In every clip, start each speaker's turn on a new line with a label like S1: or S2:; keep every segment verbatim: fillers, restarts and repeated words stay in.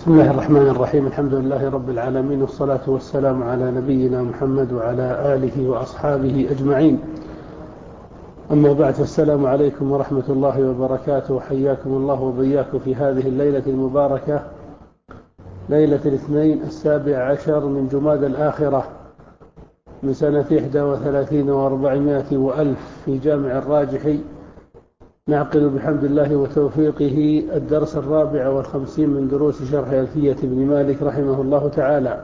S1: بسم الله الرحمن الرحيم. الحمد لله رب العالمين، والصلاة والسلام على نبينا محمد وعلى آله وأصحابه أجمعين. أما بعد، فالسلام عليكم ورحمة الله وبركاته، وحياكم الله وبياكم في هذه الليلة المباركة، ليلة الاثنين السابع عشر من جماد الآخرة من سنة إحدى وثلاثين وأربعمائة وألف في جامع الراجحي. نعقد بحمد الله وتوفيقه الدرس الرابع والخمسين من دروس شرح ألفية ابن مالك رحمه الله تعالى،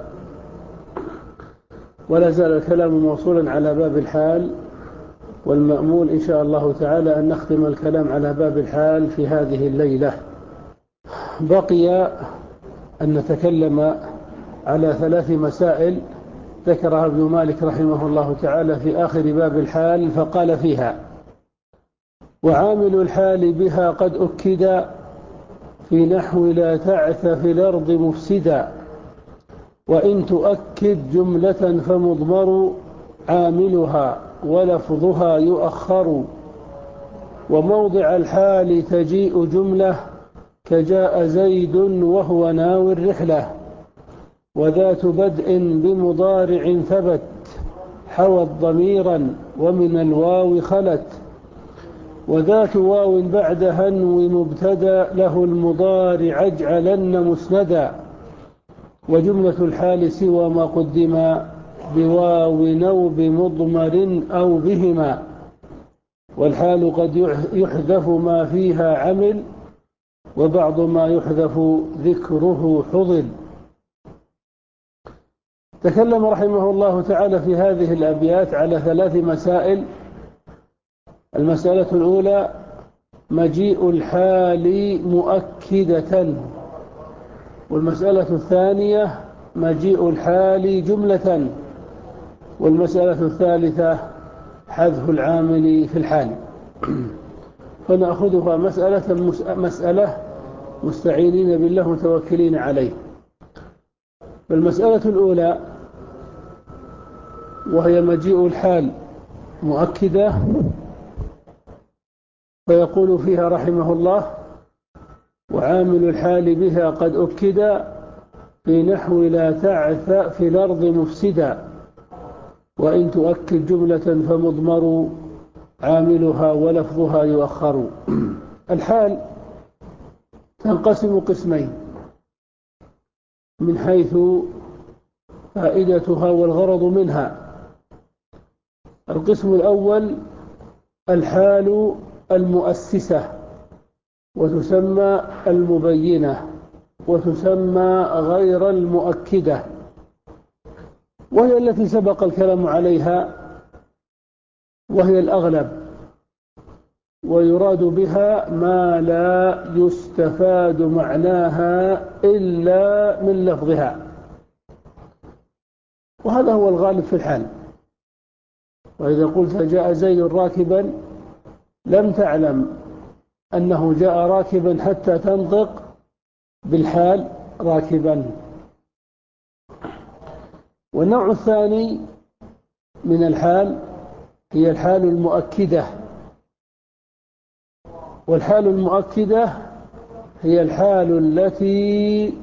S1: ولا زال الكلام موصولا على باب الحال، والمأمول إن شاء الله تعالى أن نختم الكلام على باب الحال في هذه الليلة. بقي أن نتكلم على ثلاث مسائل ذكرها ابن مالك رحمه الله تعالى في آخر باب الحال، فقال فيها: وعامل الحال بها قد أكد في نحو لا تعث في الأرض مفسدا، وإن تؤكد جملة فمضمر عاملها ولفظها يؤخر، وموضع الحال تجيء جملة كجاء زيد وهو ناوي الرحلة، وذات بدء بمضارع ثبت حوت ضميرا ومن الواو خلت، وذات واو بعد هنو مبتدا له المضارع اجعلن مسندا، وجملة الحال سوى ما قدم بواو أو بمضمر أو بهما، والحال قد يحذف ما فيها عمل، وبعض ما يحذف ذكره حضل. تكلم رحمه الله تعالى في هذه الأبيات على ثلاث مسائل. المسألة الأولى مجيء الحال مؤكدة، والمسألة الثانية مجيء الحال جملة، والمسألة الثالثة حذف العامل في الحال. فنأخذها مسألة مسألة مستعينين بالله متوكلين عليه. فالمسألة الأولى وهي مجيء الحال مؤكدة، فيقول فيها رحمه الله: وعامل الحال بها قد أكد في نحو لا تعث في الأرض مفسدا، وإن تؤكد جملة فمضمر عاملها ولفظها يؤخر. الحال تنقسم قسمين من حيث فائدتها والغرض منها. القسم الأول الحال المؤسسة، وتسمى المبينة، وتسمى غير المؤكدة، وهي التي سبق الكلام عليها، وهي الأغلب، ويراد بها ما لا يستفاد معناها إلا من لفظها، وهذا هو الغالب في الحال. وإذا قلت جاء زيد راكبا لم تعلم أنه جاء راكبا حتى تنطق بالحال راكبا. والنوع الثاني من الحال هي الحال المؤكدة، والحال المؤكدة هي الحال التي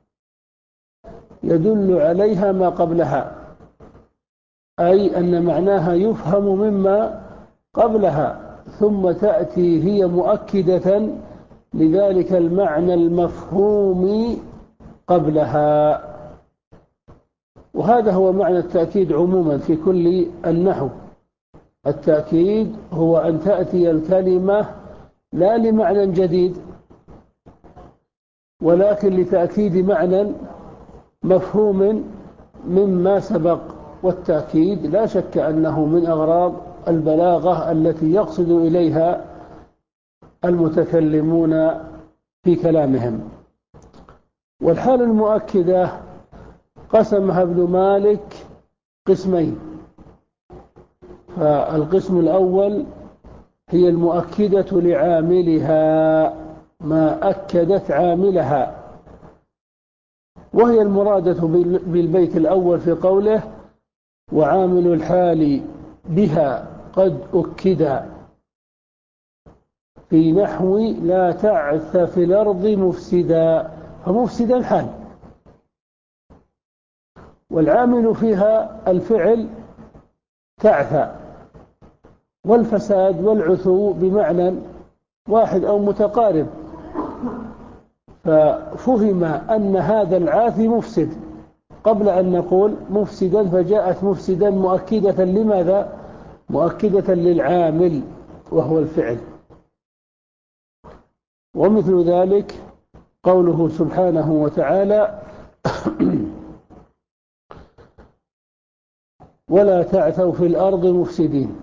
S1: يدل عليها ما قبلها، أي أن معناها يفهم مما قبلها، ثم تأتي هي مؤكدة لذلك المعنى المفهوم قبلها. وهذا هو معنى التأكيد عموما في كل النحو. التأكيد هو أن تأتي الكلمة لا لمعنى جديد، ولكن لتأكيد معنى مفهوم مما سبق. والتأكيد لا شك أنه من أغراض البلاغة التي يقصد إليها المتكلمون في كلامهم. والحال المؤكدة قسمها ابن مالك قسمين. فالقسم الأول هي المؤكدة لعاملها، ما أكدت عاملها، وهي المرادة بالبيت الأول في قوله: وعامل الحال بها قد أكد في نحو لا تعث في الأرض مفسدا. فمفسدا حال، والعامل فيها الفعل تعثى، والفساد والعثو بمعنى واحد أو متقارب، ففهم أن هذا العاثي مفسد قبل أن نقول مفسدا، فجاءت مفسدا مؤكدة لماذا؟ مؤكدة للعامل وهو الفعل. ومثل ذلك قوله سبحانه وتعالى ولا تعثوا في الأرض مفسدين،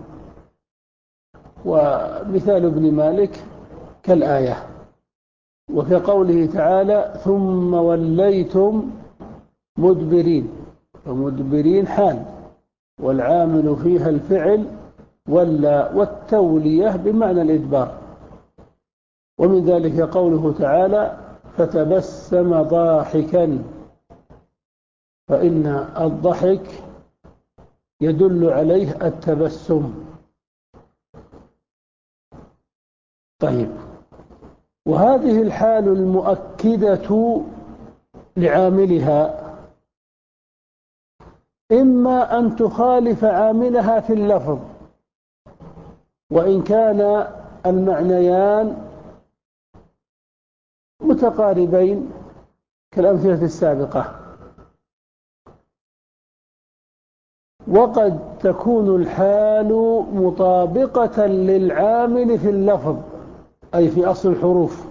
S1: ومثال ابن مالك كالآية. وكقوله تعالى ثم وليتم مدبرين، ومدبرين حال، والعامل فيها الفعل ولا، والتولية بمعنى الإدبار. ومن ذلك قوله تعالى فتبسم ضاحكا، فإن الضحك يدل عليه التبسم. طيب، وهذه الحال المؤكدة لعاملها إما أن تخالف عاملها في اللفظ، وإن كان المعنيان متقاربين كالأمثلة السابقة، وقد تكون الحال مطابقة للعامل في اللفظ أي في أصل الحروف.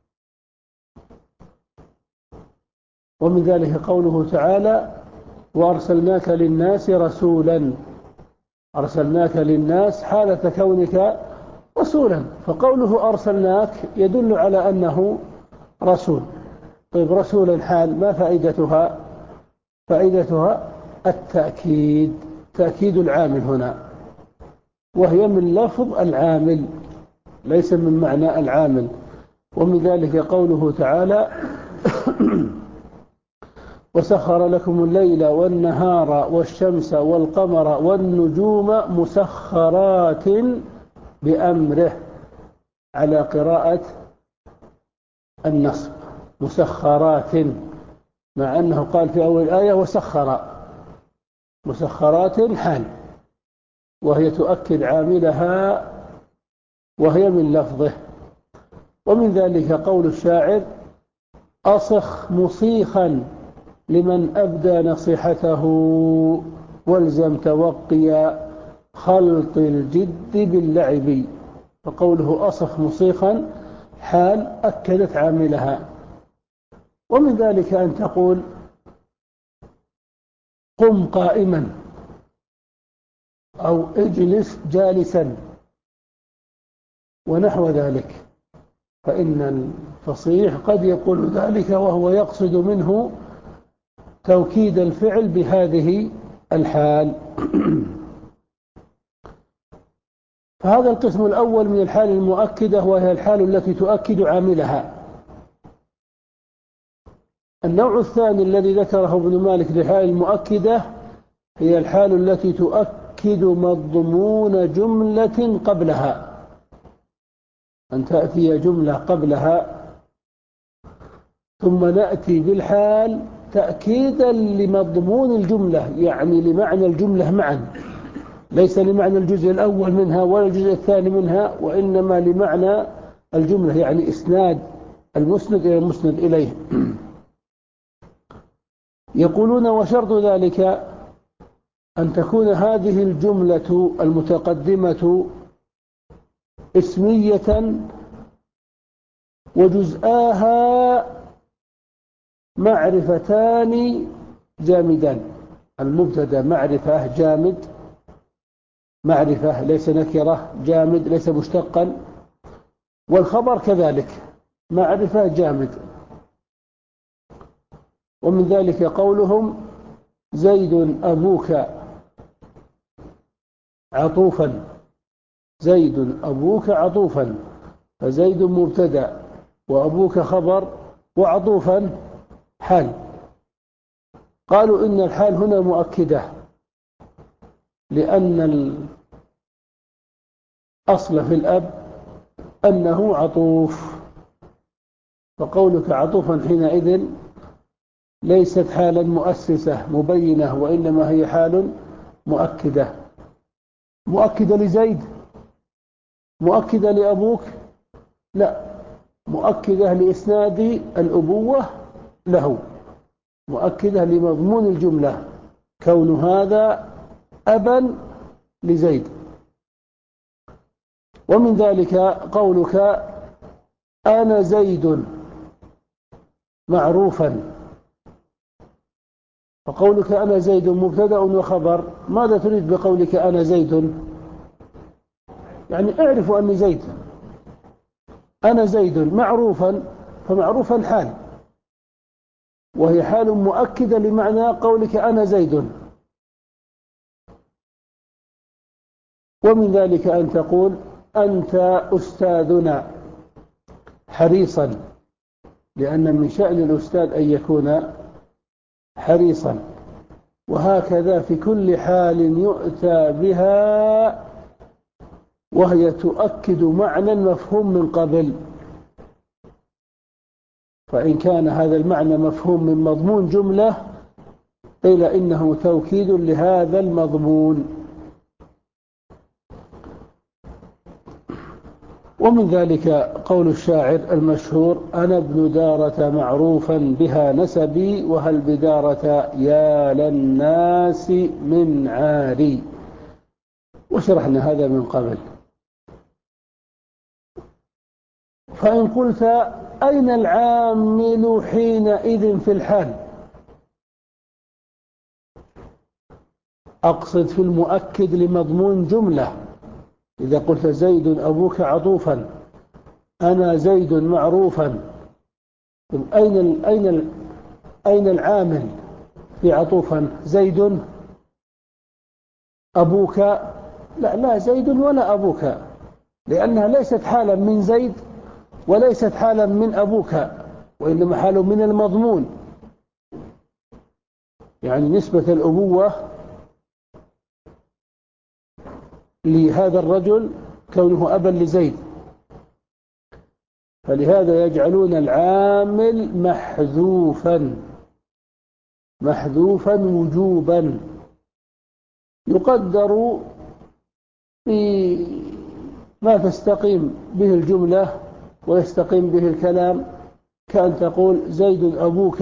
S1: ومن ذلك قوله تعالى وأرسلناك للناس رسولا، أرسلناك للناس حالة كونك رسولا، فقوله أرسلناك يدل على أنه رسول. طيب، رسولا حال ما فائدتها؟ فائدتها التأكيد، تأكيد العامل هنا، وهي من لفظ العامل ليس من معنى العامل. ومن ذلك قوله تعالى وسخر لكم الليل والنهار والشمس والقمر والنجوم مسخرات بأمره، على قراءة النصب مسخرات، مع أنه قال في أول الآية وسخر، مسخرات حال، وهي تؤكد عاملها وهي من لفظه. ومن ذلك قول الشاعر أصخ مصيخا لمن أبدى نصيحته والزم توقي خلط الجد باللعب، فقوله أصخ مصيخا حال أكدت عاملها. ومن ذلك أن تقول قم قائما أو اجلس جالسا ونحو ذلك، فإن الفصيح قد يقول ذلك وهو يقصد منه توكيد الفعل بهذه الحال. فهذا القسم الأول من الحال المؤكدة، وهي الحال التي تؤكد عاملها. النوع الثاني الذي ذكره ابن مالك للحال المؤكدة هي الحال التي تؤكد مضمون جملة قبلها، أن تأتي جملة قبلها ثم نأتي بالحال تأكيدا لمضمون الجملة، يعني لمعنى الجملة معا، ليس لمعنى الجزء الأول منها ولا الجزء الثاني منها، وإنما لمعنى الجملة، يعني إسناد المسند إلى المسند إليه. يقولون وشرط ذلك أن تكون هذه الجملة المتقدمة اسمية وجزآها معرفتان جامدان، المبتدا معرفة جامد، معرفة ليس نكرة، جامد ليس مشتقا، والخبر كذلك معرفة جامد. ومن ذلك قولهم زيد أبوك عطوفا، زيد أبوك عطوفا، فزيد مبتدا وأبوك خبر وعطوفا حال. قالوا إن الحال هنا مؤكدة، لأن الأصل في الأب أنه عطوف، فقولك عطوفا حينئذ ليست حالا مؤسسة مبينة، وإنما هي حال مؤكدة. مؤكدة لزيد؟ مؤكدة لأبوك؟ لا، مؤكدة لإسناد الأبوة له، مؤكدة لمضمون الجملة، كون هذا أبا لزيد. ومن ذلك قولك أنا زيد معروفا. فقولك أنا زيد مبتدأ وخبر، ماذا تريد بقولك أنا زيد؟ يعني اعرفوا أني زيد. أنا زيد معروفا، فمعروفا حال، وهي حال مؤكدة لمعنى قولك أنا زيد. ومن ذلك أن تقول أنت أستاذنا حريصا، لأن من شأن الأستاذ أن يكون حريصا. وهكذا في كل حال يؤتى بها وهي تؤكد معنى مفهوم من قبل، فإن كان هذا المعنى مفهوم من مضمون جملة قيل إنه توكيد لهذا المضمون. ومن ذلك قول الشاعر المشهور أنا ابن دارة معروفا بها نسبي، وهل بدارة يا للناس من عاري. وشرحنا هذا من قبل. فإن قلت أين العامل حينئذ في الحال؟ أقصد في المؤكد لمضمون جملة. إذا قلت زيد أبوك عطوفا، أنا زيد معروفا، أين أين أين العامل في عطوفا؟ زيد أبوك؟ لا لا زيد ولا أبوك، لأنها ليست حالا من زيد وليست حالا من أبوك، وإنما حال من المضمون. يعني نسبة الأبوة لهذا الرجل كونه أبا لزيد، فلهذا يجعلون العامل محذوفا محذوفا وجوبا، يقدر بما تستقيم به الجملة ويستقيم به الكلام، كأن تقول زيد أبوك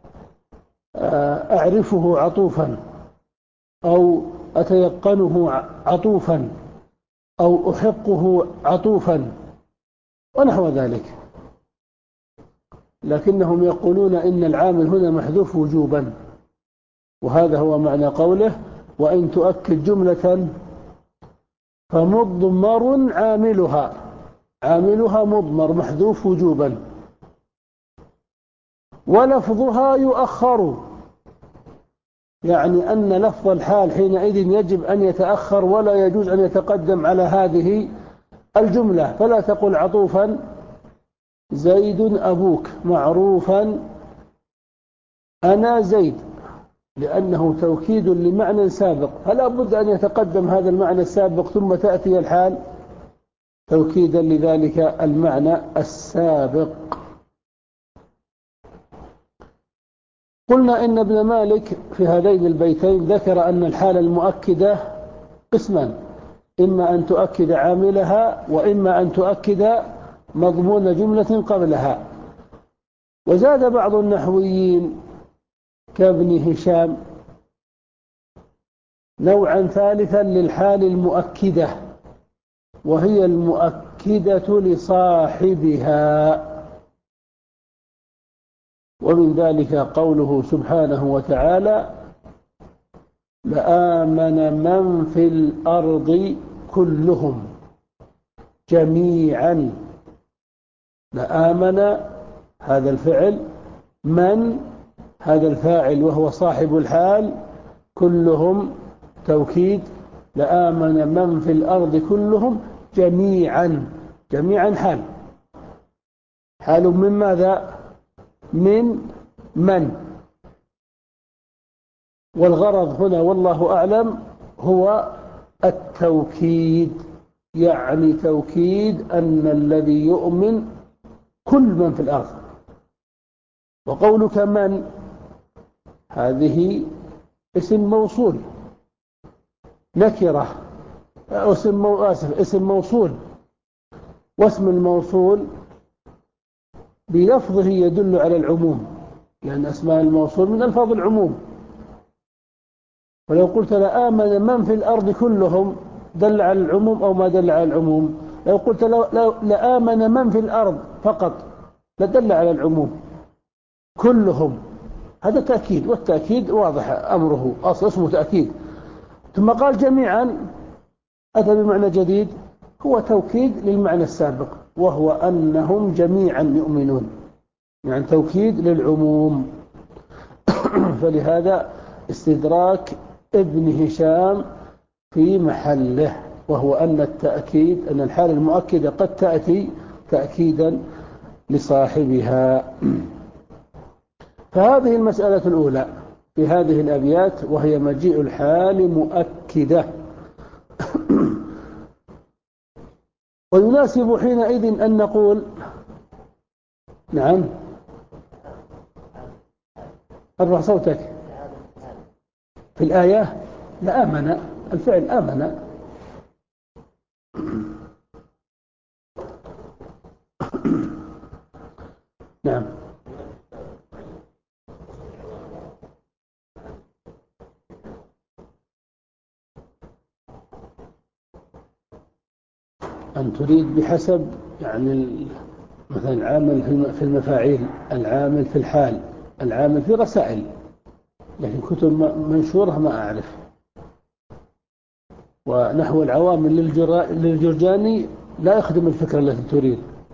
S1: أعرفه عطوفا، أو أتيقنه عطوفا، أو أحقه عطوفا، ونحو ذلك. لكنهم يقولون إن العامل هنا محذوف وجوبا، وهذا هو معنى قوله وإن تؤكد جملة فمضمر عاملها، عاملها مضمر محذوف وجوبا، ولفظها يؤخر، يعني أن لفظ الحال حينئذ يجب أن يتأخر ولا يجوز أن يتقدم على هذه الجملة. فلا تقل عطوفا زيد أبوك معروفا أنا زيد، لأنه توكيد لمعنى سابق، فلا بد أن يتقدم هذا المعنى السابق ثم تأتي الحال توكيدا لذلك المعنى السابق. قلنا إن ابن مالك في هذين البيتين ذكر أن الحالة المؤكدة قسمان، إما أن تؤكد عاملها وإما أن تؤكد مضمون جملة قبلها. وزاد بعض النحويين كابن هشام نوعا ثالثا للحال المؤكدة، وهي المؤكدة لصاحبها. ومن ذلك قوله سبحانه وتعالى لآمن من في الأرض كلهم جميعا. لآمن هذا الفعل، من هذا الفاعل وهو صاحب الحال، كلهم توكيد، لآمن من في الأرض كلهم جميعا. جميعا حال، حال من ماذا؟ من من. والغرض هنا والله أعلم هو التوكيد، يعني توكيد أن الذي يؤمن كل من في الأرض، وقولك من هذه اسم موصول نكرة، اسم مو... آسف اسم موصول، واسم الموصول بلفظه يدل على العموم، لأن أسماء الموصول من ألفاظ العموم. ولو قلت لآمن من في الأرض كلهم دل على العموم أو ما دل على العموم؟ لو قلت لو لو لآمن من في الأرض فقط لدل على العموم كلهم، هذا تأكيد، والتأكيد واضح أمره، أصل اسمه تأكيد. ثم قال جميعا أتى بمعنى جديد، هو توكيد للمعنى السابق، وهو أنهم جميعا يؤمنون، يعني توكيد للعموم. فلهذا استدراك ابن هشام في محله، وهو أن التأكيد أن الحالة المؤكدة قد تأتي تأكيدا لصاحبها. فهذه المسألة الأولى في هذه الأبيات، وهي مجيء الحال مؤكدة. ويناسب حينئذ أن نقول نعم. ارفع صوتك. في الآية لآمن، الفعل آمن. نعم. أن تريد بحسب يعني مثلا العامل في المفاعيل، العامل في الحال، العامل في رسائل، لكن كتب منشورة ما أعرف. ونحو العوامل للجرجاني لا يخدم الفكرة التي تريد،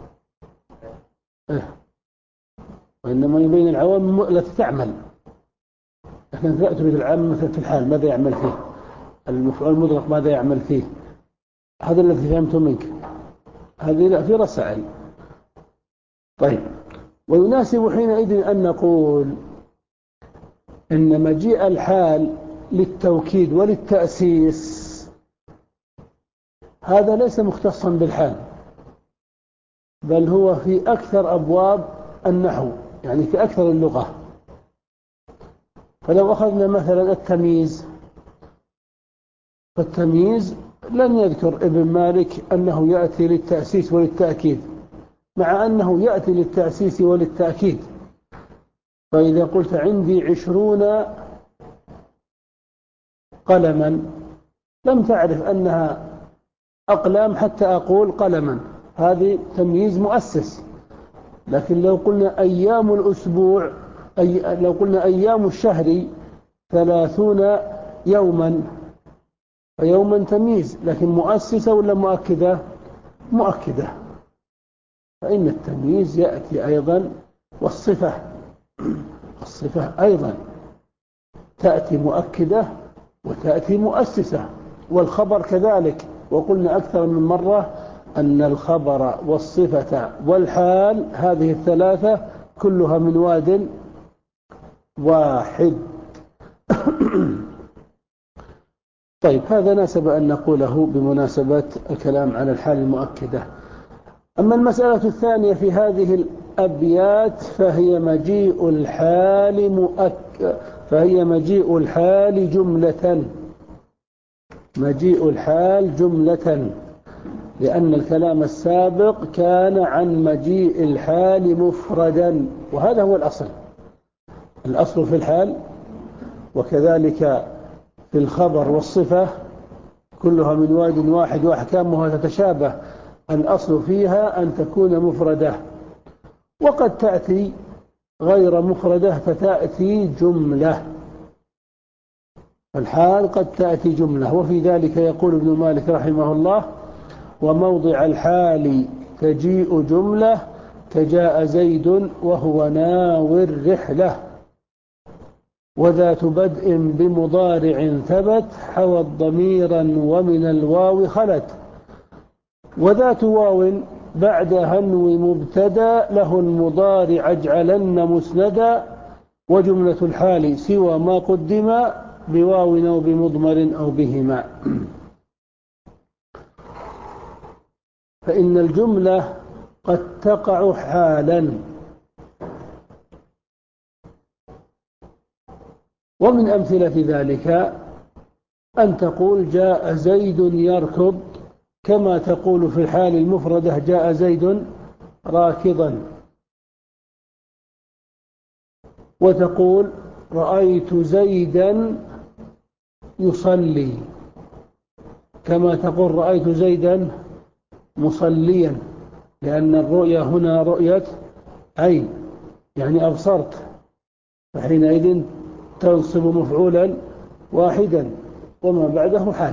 S1: إيه؟ وإنما يبين العوامل التي تعمل، لكن لا تريد العامل مثلا في الحال ماذا يعمل فيه، المفعول المطلق ماذا يعمل فيه. هذا الذي فهمته منك، هذه لا في رسائل. طيب، ويناسب حينئذ أن نقول إن مجيء الحال للتوكيد وللتأسيس هذا ليس مختصا بالحال، بل هو في أكثر أبواب النحو، يعني في أكثر اللغة. فلو أخذنا مثلا التمييز، فالتمييز لم يذكر ابن مالك أنه يأتي للتأسيس وللتأكيد، مع أنه يأتي للتأسيس وللتأكيد. فإذا قلت عندي عشرون قلما لم تعرف أنها أقلام حتى أقول قلما، هذه تمييز مؤسس. لكن لو قلنا أيام الأسبوع، أي لو قلنا أيام الشهر ثلاثون يوما، فيوما تمييز، لكن مؤسسة ولا مؤكدة؟ مؤكدة. فإن التمييز يأتي أيضا، والصفة الصفة أيضا تأتي مؤكدة وتأتي مؤسسة، والخبر كذلك. وقلنا أكثر من مرة أن الخبر والصفة والحال هذه الثلاثة كلها من واد واحد. طيب، هذا ناسب أن نقوله بمناسبة الكلام عن الحال المؤكدة. أما المسألة الثانية في هذه الأبيات فهي مجيء الحال مؤكد، فهي مجيء الحال جملة، مجيء الحال جملة، لأن الكلام السابق كان عن مجيء الحال مفردا، وهذا هو الأصل. الأصل في الحال وكذلك في الخبر والصفة كلها من واد واحد وأحكامها تتشابه، الأصل فيها أن تكون مفردة، وقد تأتي غير مفردة فتأتي جملة. الحال قد تأتي جملة، وفي ذلك يقول ابن مالك رحمه الله: وموضع الحال تجيء جملة كجاء زيد وهو ناوي الرحلة، وذات بدء بمضارع ثبت حوت ضميرا ومن الواو خلت، وذات واو بعد هنو مبتدا له المضارع اجعلن مسندا، وجملة الحال سوى ما قدم بواو أو بمضمر أو بهما. فإن الجملة قد تقع حالا، ومن أمثلة ذلك أن تقول جاء زيد يركض، كما تقول في الحال المفردة جاء زيد راكضا. وتقول رأيت زيدا يصلي، كما تقول رأيت زيدا مصليا، لأن الرؤية هنا رؤية عين، يعني أبصرت، فحينئذ تنصب مفعولا واحدا وما بعده حال.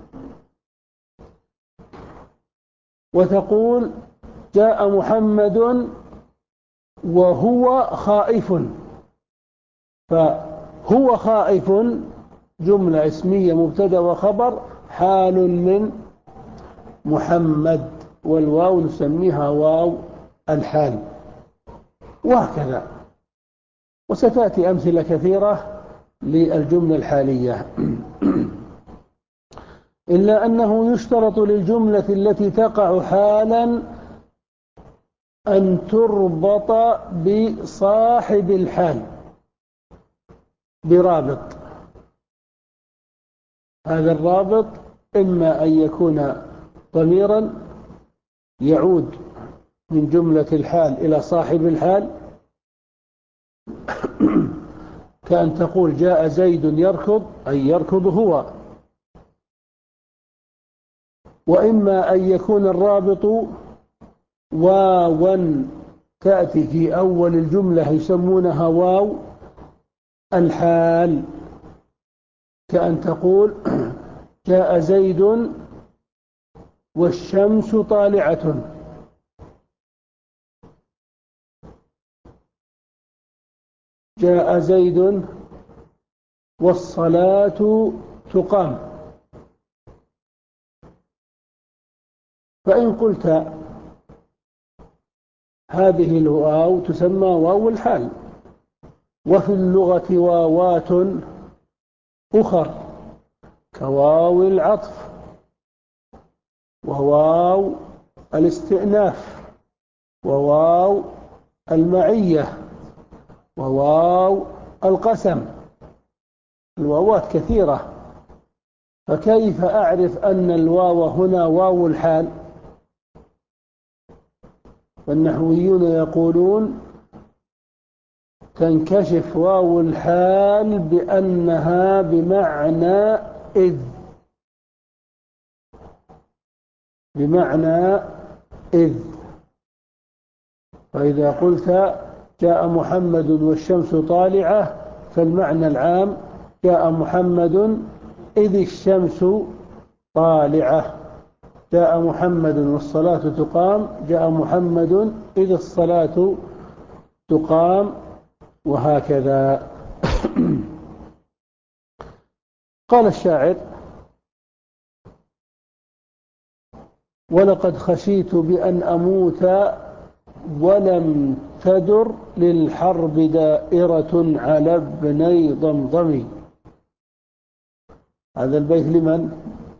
S1: وتقول جاء محمد وهو خائف، فهو خائف جملة اسمية مبتدأ وخبر حال من محمد، والواو نسميها واو الحال، وهكذا. وستأتي أمثلة كثيرة للجملة الحالية. إلا أنه يشترط للجملة التي تقع حالا أن تربط بصاحب الحال برابط. هذا الرابط إما أن يكون ضميرا يعود من جملة الحال إلى صاحب الحال، كأن تقول جاء زيد يركض، أي يركض هو. وإما أن يكون الرابط واوا تأتي في أول الجملة يسمونها واو الحال، كأن تقول جاء زيد والشمس طالعة، جاء زيد والصلاة تقام. فإن قلت هذه الواو تسمى واو الحال. وفي اللغة واوات أخر كواو العطف وواو الاستئناف وواو المعية وواو القسم. الواوات كثيرة، فكيف أعرف أن الواو هنا واو الحال؟ والنحويون يقولون تنكشف واو الحال بأنها بمعنى إذ، بمعنى إذ. فإذا قلت جاء محمد والشمس طالعة، فالمعنى العام جاء محمد إذ الشمس طالعة. جاء محمد والصلاة تقام، جاء محمد إذ الصلاة تقام، وهكذا. قال الشاعر ولقد خشيت بأن أموت ولم تدر للحرب دائرة على ابني ضمضم. هذا البيت لمن؟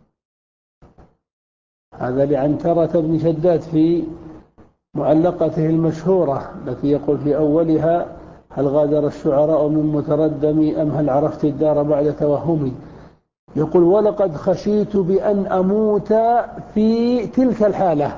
S1: هذا لعنترة بن شداد في معلقته المشهورة التي يقول في أولها هل غادر الشعراء من متردمي أم هل عرفت الدار بعد توهمي. يقول ولقد خشيت بأن أموت في تلك الحالة،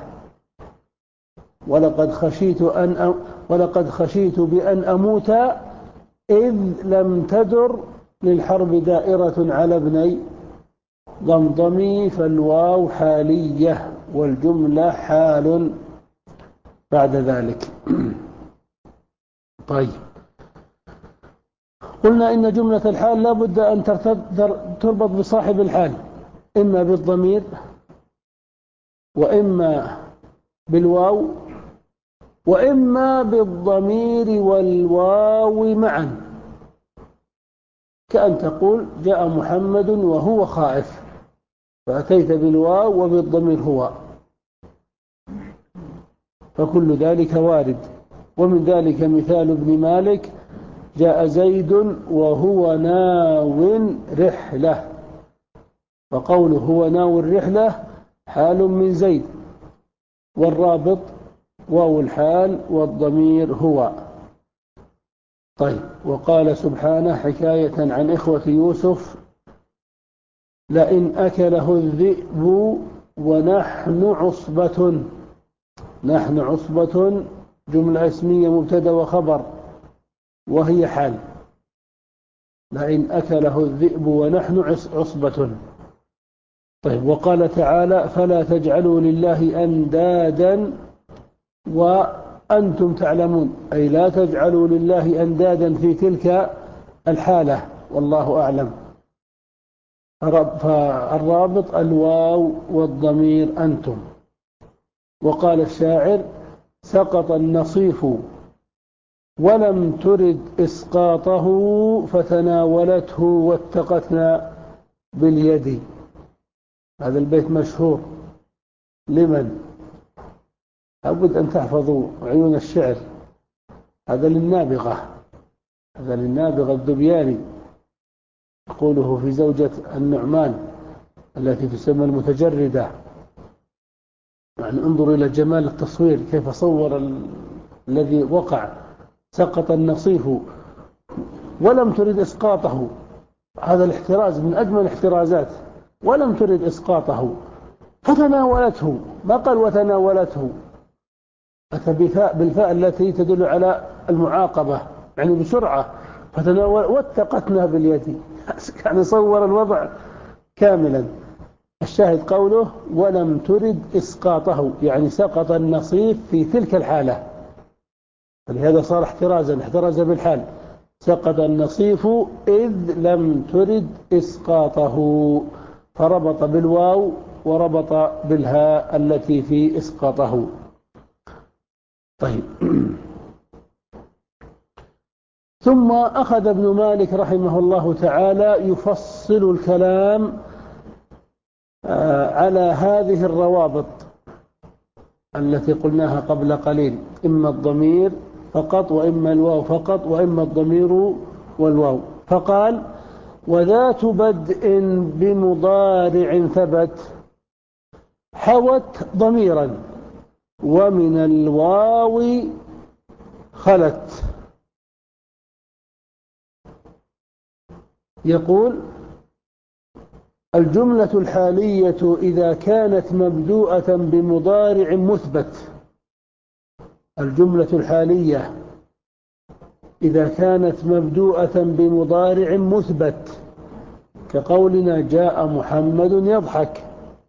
S1: ولقد خشيت أن أ... ولقد خشيت بأن أموت إذ لم تدر للحرب دائرة على ابني ضمضمي. فالواو حالية والجملة حال بعد ذلك. طيب، قلنا إن جملة الحال لا بد أن تربط بصاحب الحال، إما بالضمير وإما بالواو وإما بالضمير والواو معا، كأن تقول جاء محمد وهو خائف، فأتيت بالواو وبالضمير هو، فكل ذلك وارد. ومن ذلك مثال ابن مالك جاء زيد وهو ناو رحلة، فقوله هو ناو الرحلة حال من زيد، والرابط واو الحال والضمير هو. طيب، وقال سبحانه حكاية عن إخوة يوسف: لئن أكله الذئب ونحن عصبة. نحن عصبة جملة اسمية مبتدأ وخبر، وهي حال. لئن أكله الذئب ونحن عصبة. طيب، وقال تعالى: فلا تجعلوا لله أندادا وأنتم تعلمون، أي لا تجعلوا لله أندادا في تلك الحالة، والله أعلم. فالرابط الواو والضمير أنتم. وقال الشاعر: سقط النصيف ولم ترد إسقاطه فتناولته واتقتنا باليد. هذا البيت مشهور لمن؟ لابد أن تحفظوا عيون الشعر. هذا للنابغة، هذا للنابغة الذبياني، يقوله في زوجة النعمان التي تسمى المتجردة. يعني انظروا إلى جمال التصوير، كيف صور ال... الذي وقع. سقط النصيف ولم ترد إسقاطه، هذا الاحتراز من أجمل الاحترازات. ولم ترد إسقاطه فتناولته، ما قال وتناولته، أتى بالفاء التي تدل على المعاقبة، يعني بسرعة. فتناول واتقتنا باليد، يعني صور الوضع كاملا. الشاهد قوله: ولم ترد إسقاطه، يعني سقط النصيف في تلك الحالة، فلهذا صار احترازا، احترز بالحال. سقط النصيف إذ لم ترد إسقاطه، فربط بالواو وربط بالهاء التي في إسقاطه. طيب. ثم أخذ ابن مالك رحمه الله تعالى يفصل الكلام على هذه الروابط التي قلناها قبل قليل: إما الضمير فقط، وإما الواو فقط، وإما الضمير والواو. فقال: وذات بدء بمضارع ثبت حوت ضميرا ومن الواو خلت. يقول: الجملة الحالية إذا كانت مبدوءة بمضارع مثبت. الجملة الحالية إذا كانت مبدوءة بمضارع مثبت، كقولنا: جاء محمد يضحك،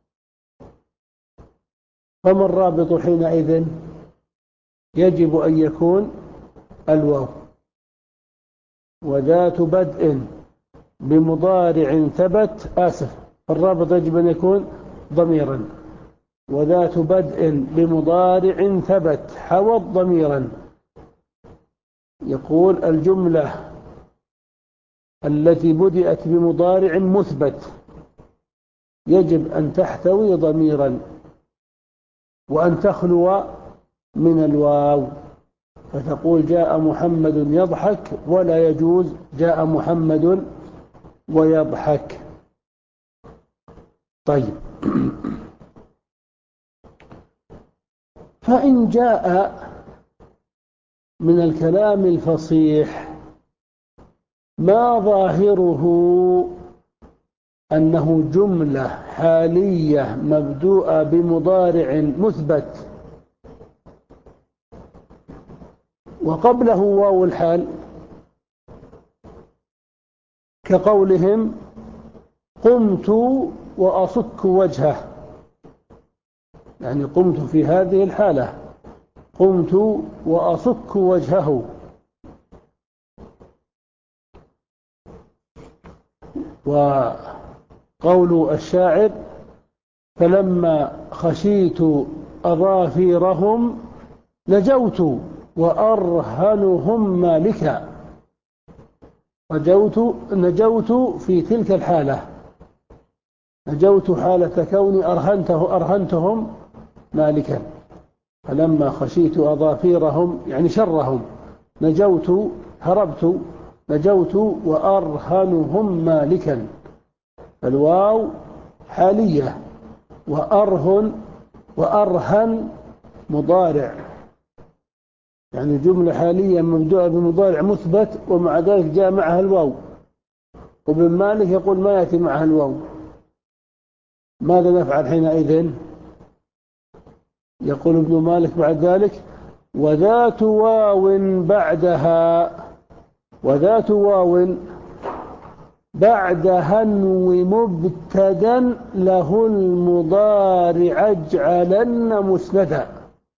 S1: فما الرابط حينئذ؟ يجب أن يكون الواو. وذات بدء بمضارع ثبت، آسف، الرابط يجب أن يكون ضميرا. وذات بدء بمضارع ثبت حوت ضميرا. يقول: الجملة التي بدأت بمضارع مثبت يجب أن تحتوي ضميرا وأن تخلو من الواو، فتقول: جاء محمد يضحك، ولا يجوز جاء محمد ويضحك. طيب. فإن جاء من الكلام الفصيح ما ظاهره أنه جملة حالية مبدوءة بمضارع مثبت وقبله واو الحال، كقولهم: قمت وأصك وجهه، يعني قمت في هذه الحالة، قمت وأصك وجهه. وقول الشاعر: فلما خشيت أظافيرهم نجوت وأرهنهم مالكا. نجوت نجوت في تلك الحالة، نجوت حالة كوني أرهنته أرهنتهم مالكا. فلما خشيت أظافيرهم يعني شرهم، نجوت هربت، نجوت وأرهنهم مالكا. الواو حالية، وأرهن وأرهن مضارع، يعني جملة حالية مبدوءة بمضارع مثبت ومع ذلك جاء معها الواو، وابن مالك يقول ما يأتي معها الواو. ماذا نفعل حينئذ؟ يقول ابن مالك بعد ذلك: وذات واو بعدها، وذات واو بعد هنو مبتدا له المضارع اجعلن مسندا.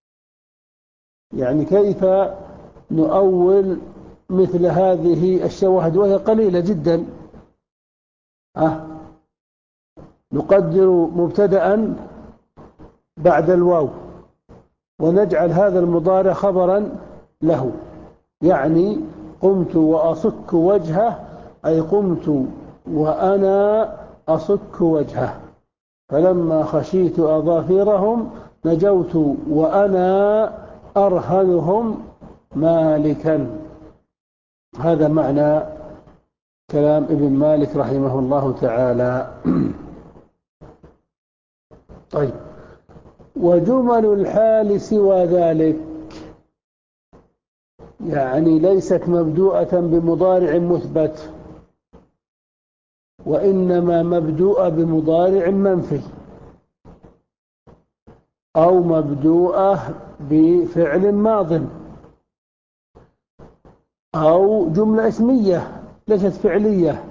S1: يعني كيف نؤول مثل هذه الشواهد وهي قليلة جدا؟ أه نقدر مبتدأ بعد الواو ونجعل هذا المضارع خبرا له، يعني قمت وأصك وجهه، أي قمت وأنا أصك وجهه، فلما خشيت أظافرهم نجوت وأنا أرهنهم مالكا. هذا معنى كلام ابن مالك رحمه الله تعالى. طيب، وجمل الحال سوى ذلك، يعني ليست مبدوءة بمضارع مثبت، وإنما مبدوءة بمضارع منفي، أو مبدوءة بفعل ماض، أو جملة اسمية ليست فعلية.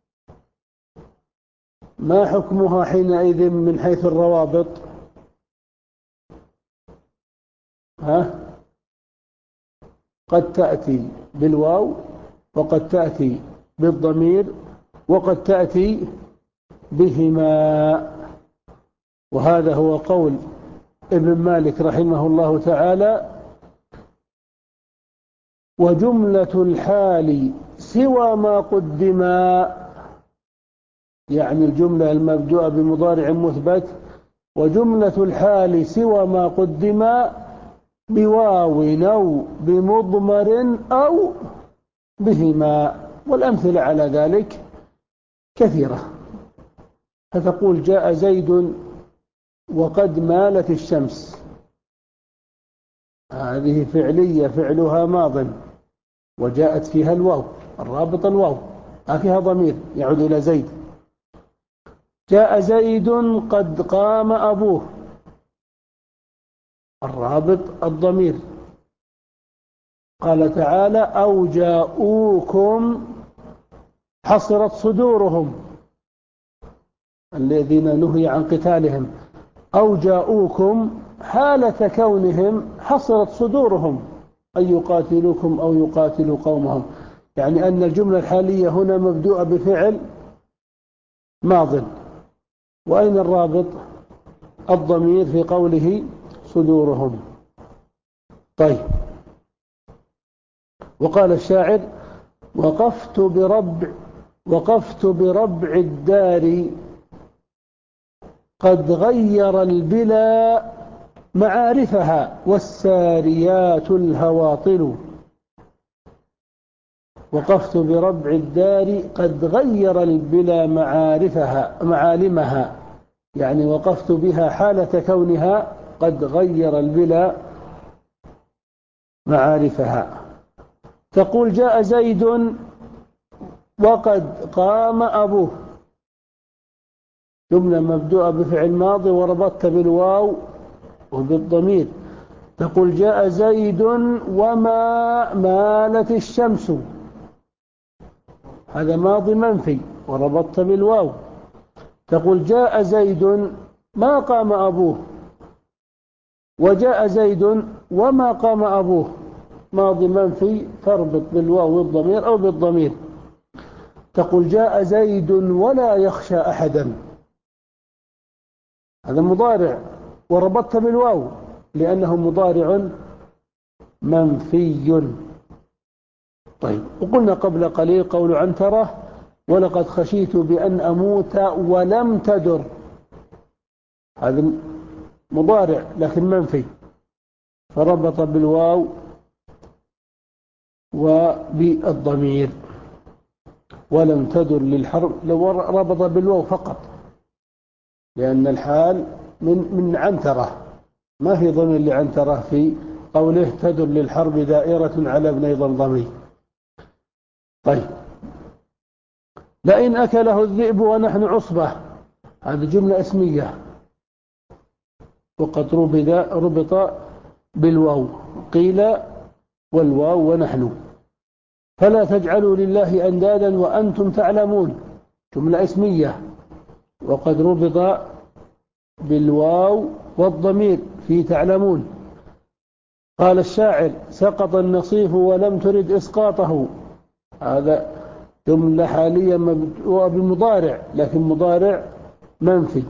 S1: ما حكمها حينئذ من حيث الروابط؟ ها؟ قد تأتي بالواو، وقد تأتي بالضمير، وقد تأتي بهما. وهذا هو قول ابن مالك رحمه الله تعالى: وجملة الحال سوى ما قدما، يعني الجملة المبدوءة بمضارع مثبت، وجملة الحال سوى ما قدما بواو أو بمضمر أو بهما. والأمثلة على ذلك كثيرة. فتقول: جاء زيد وقد مالت الشمس، هذه فعلية فعلها ماض، وجاءت فيها الواو، الرابط الواو، ما فيها ضمير يعود إلى زيد. جاء زيد قد قام أبوه، الرابط الضمير. قال تعالى: أو جاءوكم حصرت صدورهم، الذين نهي عن قتالهم، أو جاءوكم حالة كونهم حصرت صدورهم أن يقاتلوكم أو يقاتلوا قومهم. يعني أن الجملة الحالية هنا مبدوءة بفعل ماض، وأين الرابط؟ الضمير في قوله صدورهم. طيب، وقال الشاعر: وقفت بربع وقفت بربع الدار قد غير البلا معارفها والساريات الهواطل. وقفت بربع الدار قد غير البلا معارفها معالمها، يعني وقفت بها حالة كونها قد غير البلا معارفها. تقول: جاء زيد وقد قام أبوه، جملة مبدوءة بفعل ماضي وربطت بالواو وبالضمير. تقول: جاء زيد وما مالت الشمس، هذا ماضي منفي وربطت بالواو. تقول: جاء زيد ما قام أبوه، وجاء زيد وما قام أبوه، ماضي منفي تربط بالواو والضمير أو بالضمير. تقول: جاء زيد ولا يخشى أحدا، هذا مضارع وربطت بالواو لأنه مضارع منفي. طيب، وقلنا قبل قليل قول عنترة: ولقد خشيت بأن أموت ولم تدر، هذا مضارع لكن منفي، فربط بالواو وبالضمير. ولم تدر للحرب لو ربط بالواو فقط، لأن الحال من من عنترة، ما في ضمير لعنترة في قوله تدر للحرب دائرة على ابني ضمضمي. طيب، لئن أكله الذئب ونحن عصبة، هذه جملة اسمية وقد ربط ربط بالواو، قيل والواو ونحن. فلا تجعلوا لله أندادا وأنتم تعلمون، جملة اسمية وقد ربط بالواو والضمير في تعلمون. قال الشاعر سقط النصيف ولم ترد إسقاطه، هذا جملة حالية مبدوءة بمضارع لكن مضارع منفي.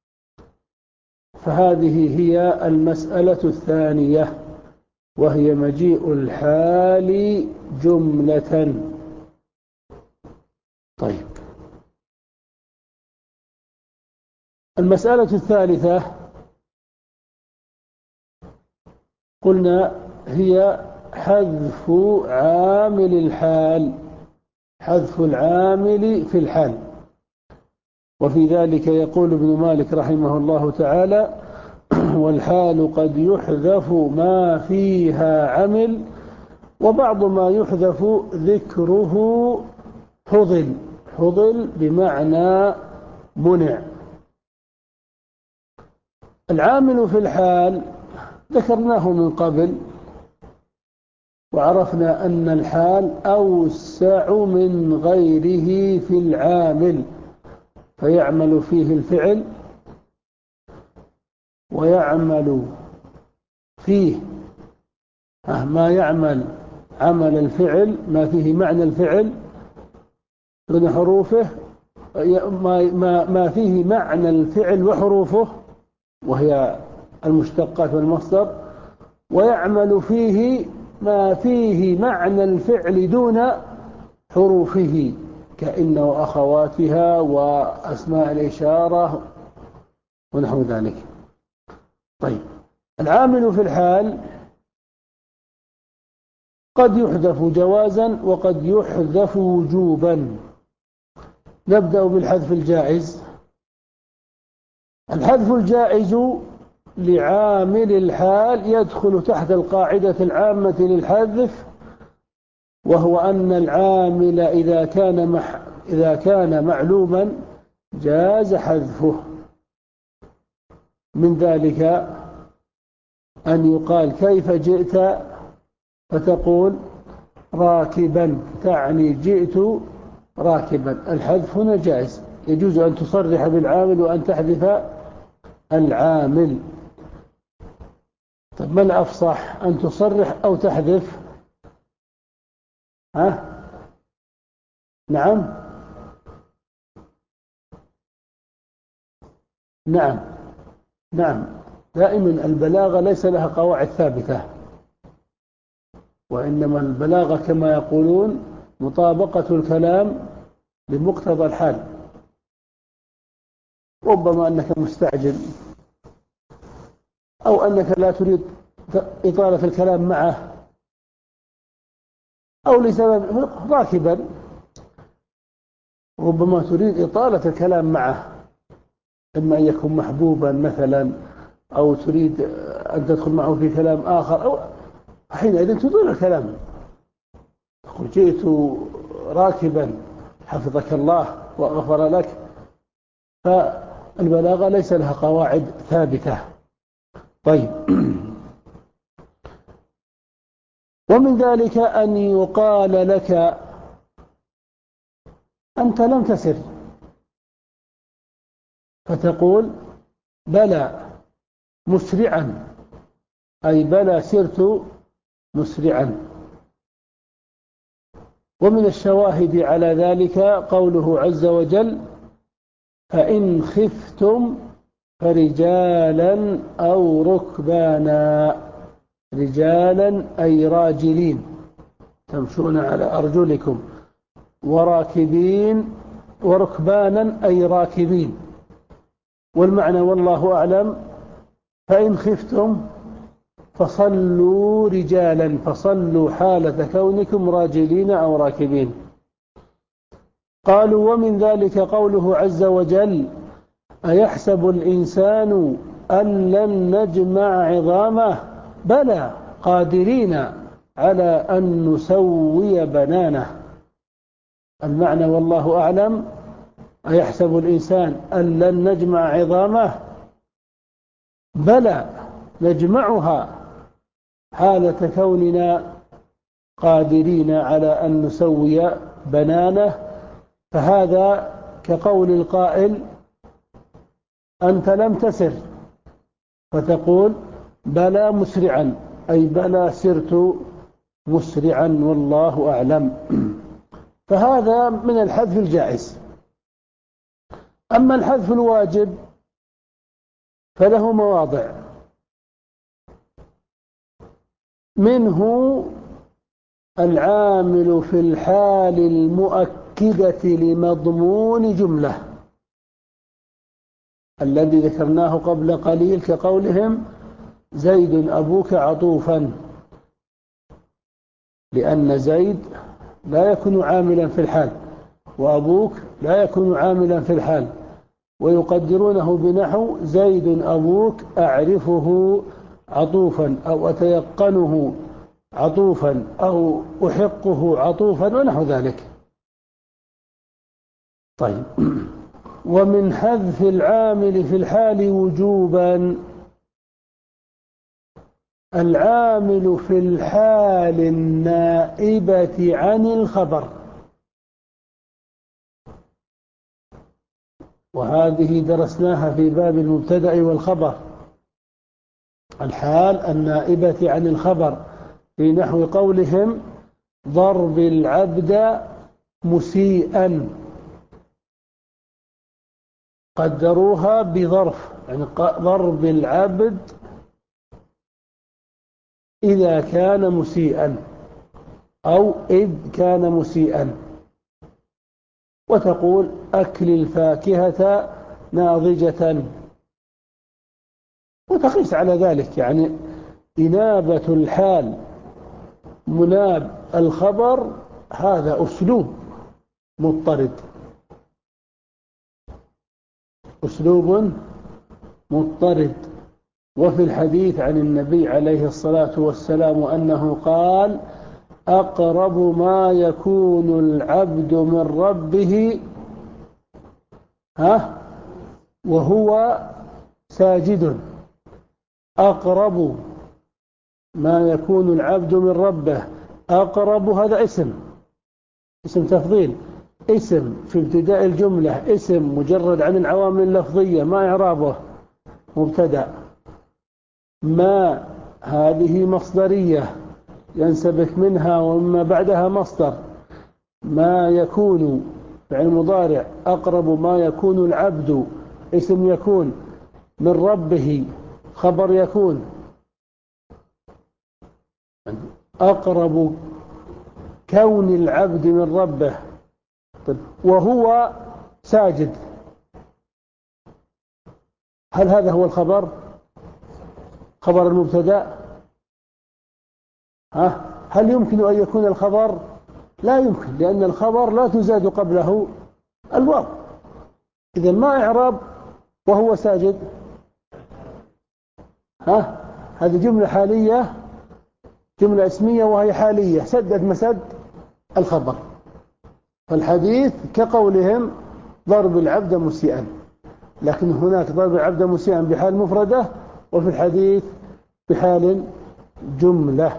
S1: فهذه هي المسألة الثانية، وهي مجيء الحال جملة. طيب، المسألة الثالثة قلنا هي حذف عامل الحال، حذف العامل في الحال. وفي ذلك يقول ابن مالك رحمه الله تعالى والحال قد يحذف ما فيها عمل، وبعض ما يحذف ذكره حضل، حضل بمعنى منع. العامل في الحال ذكرناه من قبل، وعرفنا أن الحال أوسع من غيره في العامل، فيعمل فيه الفعل ويعمل فيه ما يعمل عمل الفعل، ما فيه معنى الفعل من حروفه، ما ما فيه معنى الفعل وحروفه وهي المشتقات والمصدر، ويعمل فيه ما فيه معنى الفعل دون حروفه كإن وأخواتها وأسماء الإشارة ونحو ذلك. طيب، العامل في الحال قد يحذف جوازا وقد يحذف وجوبا. نبدأ بالحذف الجائز. الحذف الجائز لعامل الحال يدخل تحت القاعدة العامة للحذف، وهو أن العامل إذا كان مح إذا كان معلوما جاز حذفه. من ذلك أن يقال كيف جئت فتقول راكبا، تعني جئت راكبا. الحذف هنا جائز، يجوز أن تصرح بالعامل وأن تحذف العامل. طب ما الأفصح، أن تصرح أو تحذف؟ ها؟ نعم نعم نعم دائما البلاغة ليس لها قواعد ثابتة، وإنما البلاغة كما يقولون مطابقة الكلام لمقتضى الحال. ربما أنك مستعجل أو أنك لا تريد إطالة الكلام معه، أو لسبب راكبا ربما تريد إطالة الكلام معه، إما أن يكون محبوبا مثلا، أو تريد أن تدخل معه في كلام آخر، أو حينئذ تطيل الكلام. تقول جئت راكبا حفظك الله وغفر لك. فالبلاغة ليس لها قواعد ثابتة. طيب، ومن ذلك أن يقال لك أنت لم تسر، فتقول بلى مسرعا، أي بلى سرت مسرعا. ومن الشواهد على ذلك قوله عز وجل فإن خفتم فرجالا أو ركبانا، رجالا أي راجلين تمشون على أرجلكم، وراكبين وركبانا أي راكبين. والمعنى والله أعلم فإن خفتم فصلوا رجالا، فصلوا حالة كونكم راجلين أو راكبين. قالوا ومن ذلك قوله عز وجل أيحسب الإنسان أن لن نجمع عظامه، بلى قادرين على أن نسوي بنانه. المعنى والله أعلم: أيحسب الإنسان أن لن نجمع عظامه؟ بلى نجمعها حالة كوننا قادرين على أن نسوي بنانه. فهذا كقول القائل: أنت لم تسر، فتقول بلى مسرعا، أي بلى سرت مسرعا والله أعلم. فهذا من الحذف الجائز. أما الحذف الواجب فله مواضع، منه العامل في الحال المؤكدة لمضمون جملة الذي ذكرناه قبل قليل، كقولهم: زيد أبوك عطوفا، لأن زيد لا يكون عاملا في الحال، وأبوك لا يكون عاملا في الحال، ويقدرونه بنحو: زيد أبوك أعرفه عطوفا، أو أتيقنه عطوفا، أو أحقه عطوفا، ونحو ذلك. طيب، ومن حذف العامل في الحال وجوبا: العامل في الحال النائبة عن الخبر، وهذه درسناها في باب المبتدأ والخبر. الحال النائبة عن الخبر في نحو قولهم: ضرب العبد مسيئا، قدروها بظرف، يعني ضرب العبد إذا كان مسيئا أو إذ كان مسيئا. وتقول: أكل الفاكهة ناضجة، وتقيس على ذلك، يعني إنابة الحال مناب الخبر، هذا أسلوب مضطرد، أسلوب مضطرد. وفي الحديث عن النبي عليه الصلاة والسلام أنه قال: أقرب ما يكون العبد من ربه ها وهو ساجد. أقرب ما يكون العبد من ربه، أقرب هذا اسم اسم تفضيل، اسم في ابتداء الجملة، اسم مجرد عن العوامل اللفظية، ما إعرابه؟ مبتدأ. ما هذه مصدرية ينسبك منها ومما بعدها مصدر. ما يكون فعل مضارع، أقرب ما يكون العبد اسم يكون، من ربه خبر يكون، أقرب كون العبد من ربه. طيب، وهو ساجد، هل هذا هو الخبر؟ خبر المبتدأ؟ ها هل يمكن أن يكون الخبر؟ لا يمكن، لأن الخبر لا تزاد قبله الواو. إذا ما إعراب وهو ساجد؟ ها هذه جملة حالية، جملة اسمية وهي حالية، سدد مسد الخبر. فالحديث كقولهم: ضرب العبد مسيئا، لكن هناك ضرب العبد مسيئا بحال مفردة، وفي الحديث بحال جملة.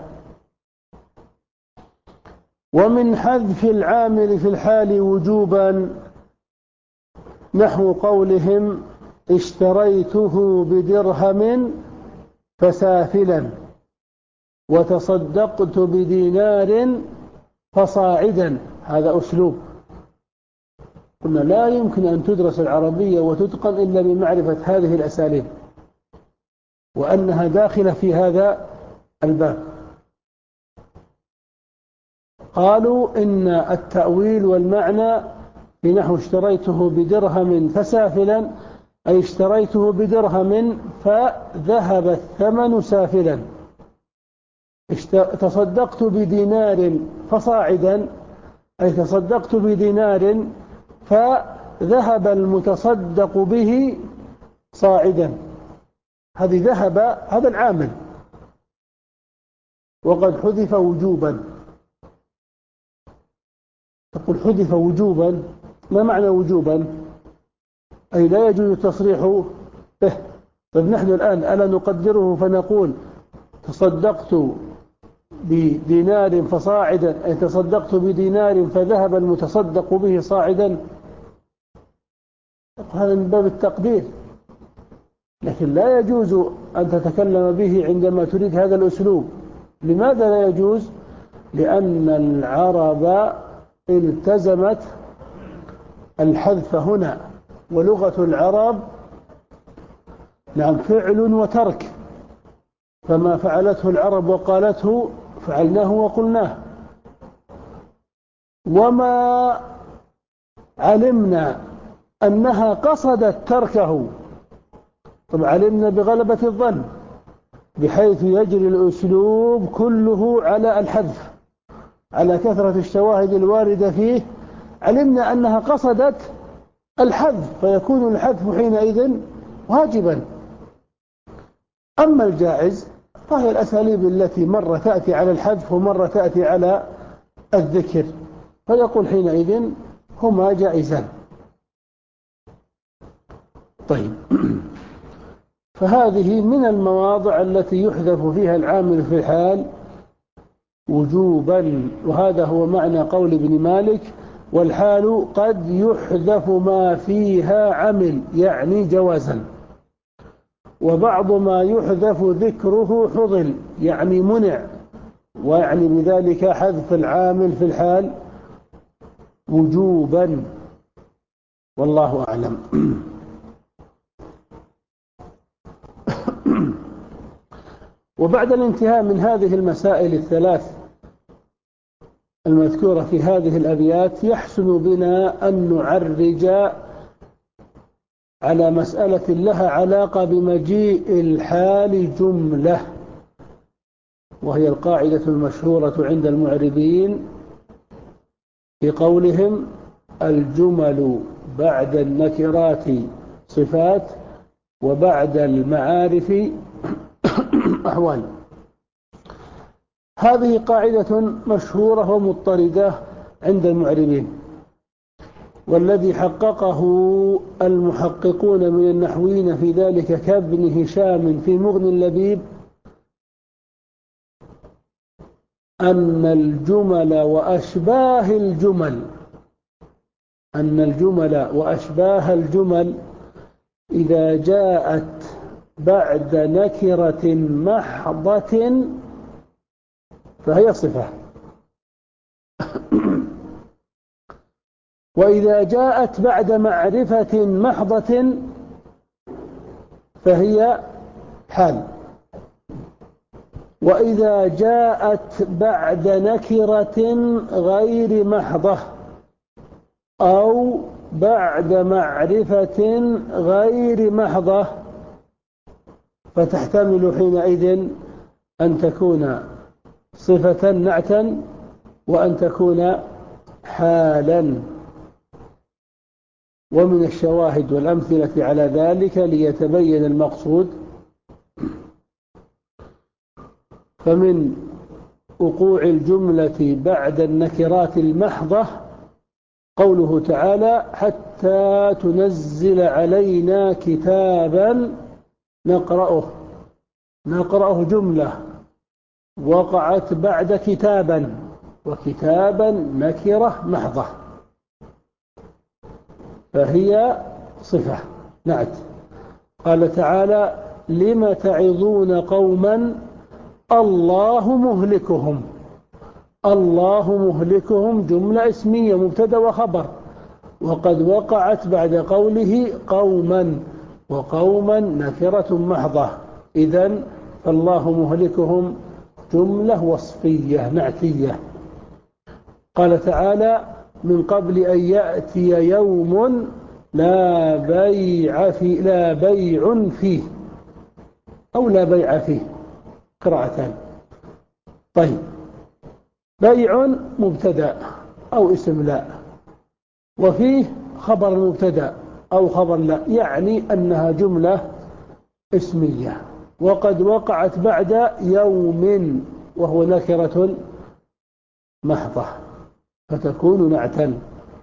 S1: ومن حذف العامل في الحال وجوبا نحو قولهم: اشتريته بدرهم فسافلا، وتصدقت بدينار فصاعدا. هذا أسلوب. قلنا لا يمكن أن تدرس العربية وتتقن إلا بمعرفة هذه الأساليب، وأنها داخلة في هذا الباب. قالوا إن التأويل والمعنى في نحو اشتريته بدرهم فسافلا، أي اشتريته بدرهم فذهب الثمن سافلا. تصدقت بدينار فصاعدا، أي تصدقت بدينار فذهب المتصدق به صاعدا. هذه ذهب، هذا العامل، وقد حذف وجوبا. تقول حذف وجوبا، ما معنى وجوبا؟ أي لا يجوز التصريح به. طيب نحن الآن ألا نقدره فنقول تصدقت بدينار فصاعدا، أي تصدقت بدينار فذهب المتصدق به صاعدا؟ هذا من باب التقدير، لكن لا يجوز أن تتكلم به عندما تريد هذا الأسلوب. لماذا لا يجوز؟ لأن العرب التزمت الحذف هنا، ولغة العرب نعم فعل وترك، فما فعلته العرب وقالته فعلناه وقلناه. وما علمنا أنها قصدت تركه، طب علمنا بغلبة الظن، بحيث يجري الأسلوب كله على الحذف، على كثرة الشواهد الواردة فيه علمنا أنها قصدت الحذف، فيكون الحذف حينئذ واجبا. أما الجائز فهي الأساليب التي مرة تأتي على الحذف ومرة تأتي على الذكر، فيقول حينئذ هما جائزان. طيب فهذه من المواضع التي يحذف فيها العامل في الحال وجوبا، وهذا هو معنى قول ابن مالك: والحال قد يحذف ما فيها عمل، يعني جوازا. وبعض ما يحذف ذكره حضل، يعني منع، ويعني بذلك حذف العامل في الحال وجوبا، والله أعلم. وبعد الانتهاء من هذه المسائل الثلاث المذكورة في هذه الأبيات، يحسن بنا أن نعرج على مسألة لها علاقة بمجيء الحال جملة، وهي القاعدة المشهورة عند المعربين في قولهم: الجمل بعد النكرات صفات، وبعد المعارف أحوال. هذه قاعدة مشهورة ومضطردة عند المعربين، والذي حققه المحققون من النحويين في ذلك كابن هشام في مغني اللبيب أن الجمل وأشباه الجمل أن الجمل وأشباه الجمل إذا جاءت بعد نكرة محضة فهي صفة، وإذا جاءت بعد معرفة محضة فهي حال، وإذا جاءت بعد نكرة غير محضة أو بعد معرفة غير محضة فتحتمل حينئذ أن تكون صفة نعتا وأن تكون حالا. ومن الشواهد والأمثلة على ذلك ليتبين المقصود، فمن وقوع الجملة بعد النكرات المحضة قوله تعالى: حتى تنزل علينا كتابا نقرأه. نقرأه جملة وقعت بعد كتابا، وكتابا نكرة محضة، فهي صفة نعت. قال تعالى: لم تعظون قوما الله مهلكهم. الله مهلكهم جملة اسمية مبتدأ وخبر، وقد وقعت بعد قوله قوما، وقوما نكرة محضة، إذن فالله مهلكهم جملة وصفية نعتية. قال تعالى: من قبل أن يأتي يوم لا بيع فيه لا بيع فيه أو لا بيع فيه، قراءتان. طيب، بيع مبتدأ أو اسم لا، وفيه خبر مبتدأ أو خبر لا، يعني أنها جملة اسمية، وقد وقعت بعد يوم وهو نكرة محضة فتكون نعتا.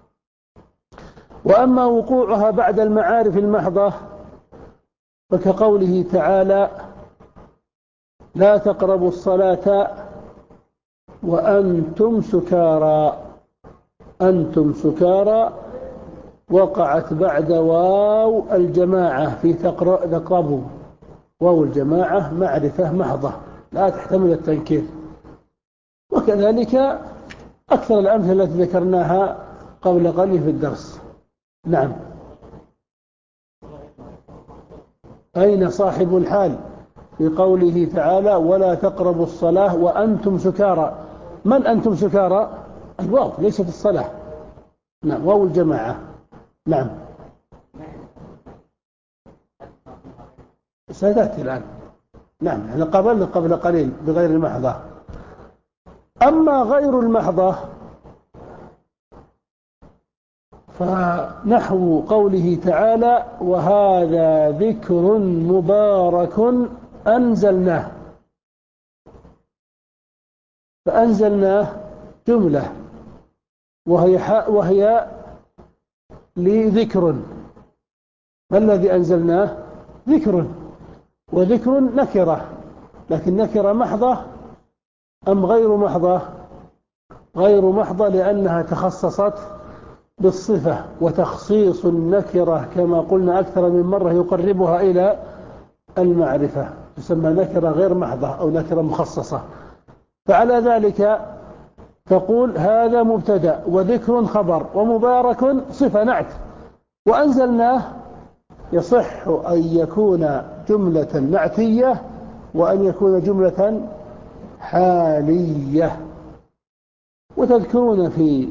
S1: وأما وقوعها بعد المعارف المحضة فكقوله تعالى لا تقربوا الصلاة وأنتم سكارى. أنتم سكارى وقعت بعد واو الجماعة في تقربوا. واو الجماعة معرفة محضة لا تحتمل التنكير. وكذلك أكثر الأمثلة التي ذكرناها قبل قليل في الدرس. نعم. أين صاحب الحال في قوله تعالى ولا تقربوا الصلاة وأنتم سكارى؟ من أنتم سكارى؟ الواو ليست الصلاة. نعم واو الجماعة. نعم سيأتي الآن. نعم احنا قبلنا قبل قليل بغير المحضة. أما غير المحضة فنحو قوله تعالى وهذا ذكر مبارك أنزلناه. فأنزلناه جملة وهي, وهي لذكر. ما الذي أنزلناه؟ ذكر. وذكر نكرة، لكن نكرة محضة أم غير محضة؟ غير محضة لأنها تخصصت بالصفة، وتخصيص النكرة كما قلنا أكثر من مرة يقربها إلى المعرفة، تسمى نكرة غير محضة أو نكرة مخصصة. فعلى ذلك تقول هذا مبتدأ وذكر خبر ومبارك صفة نعت. وأنزلناه يصح أن يكون جملة نعتية وأن يكون جملة حالية. وتذكرون في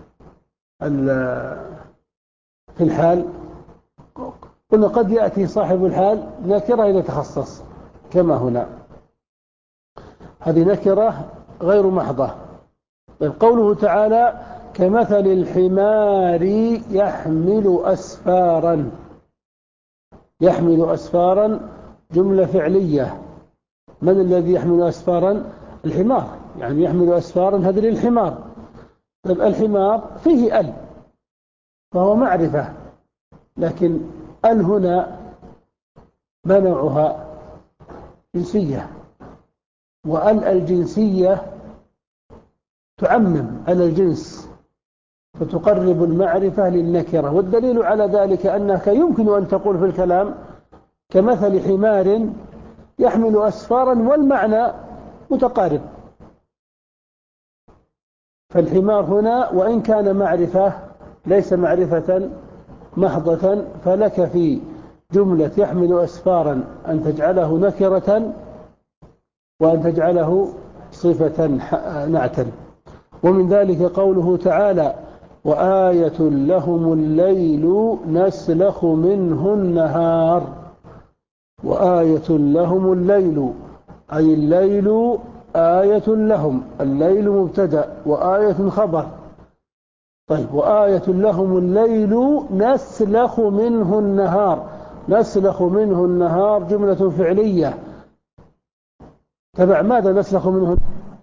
S1: في الحال قلنا قد يأتي صاحب الحال نكرة إذا تخصص كما هنا، هذه نكرة غير محضة. طيب قوله تعالى كمثل الحمار يحمل أسفارا. يحمل أسفارا جملة فعلية. من الذي يحمل أسفارا؟ الحمار، يعني يحمل أسفارا هذا للحمار. طيب الحمار فيه ال فهو معرفة، لكن ال هنا ما نوعها؟ جنسية، وال الجنسية تعمم على الجنس فتقرب المعرفة للنكرة. والدليل على ذلك أنك يمكن أن تقول في الكلام كمثل حمار يحمل أسفارا والمعنى متقارب. فالحمار هنا وإن كان معرفة ليس معرفة محضة، فلك في جملة يحمل أسفارا أن تجعله نكرة وأن تجعله صفة نعتا. ومن ذلك قوله تعالى وآية لهم الليل نسلخ منه النهار. وآية لهم الليل أي الليل آية لهم، الليل مبتدأ وآية خبر. طيب وآية لهم الليل نسلخ منه النهار. نسلخ منه النهار جملة فعلية تبع ماذا نسلخ منه؟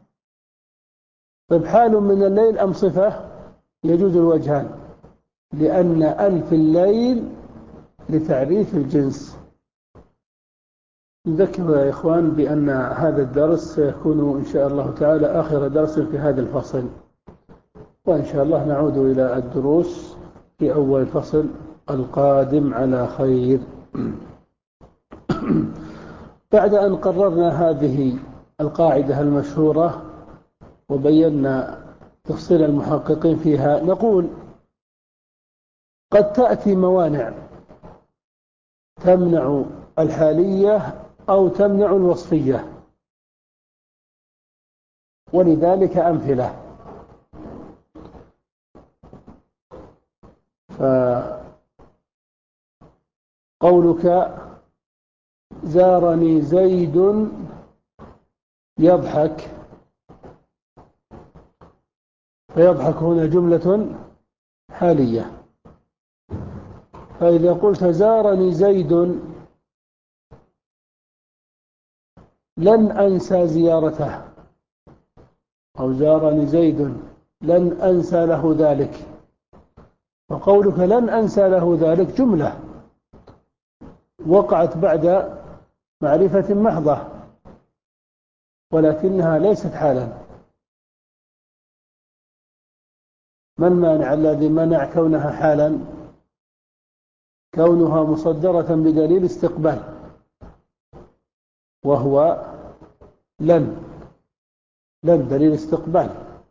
S1: طيب حال من الليل أم صفة؟ يجوز الوجهان، لأن ألف الليل لتعريف الجنس. نذكر يا إخوان بأن هذا الدرس سيكون إن شاء الله تعالى آخر درس في هذا الفصل، وإن شاء الله نعود إلى الدروس في أول الفصل القادم على خير. بعد أن قررنا هذه القاعدة المشهورة وبينا تفصيل المحققين فيها، نقول قد تأتي موانع تمنع الحالية أو تمنع الوصفية، ولذلك أمثلة. فقولك زارني زيد يضحك، فيضحك هنا جملة حالية. فإذا قلت زارني زيد لن أنسى زيارته، أو زارني زيد لن أنسى له ذلك. وقولك لن أنسى له ذلك جملة وقعت بعد معرفة محضة، ولكنها ليست حالا. ما المانع الذي منع كونها حالا؟ كونها مصدرة بدليل استقبال، وهو لن لن دليل استقبال،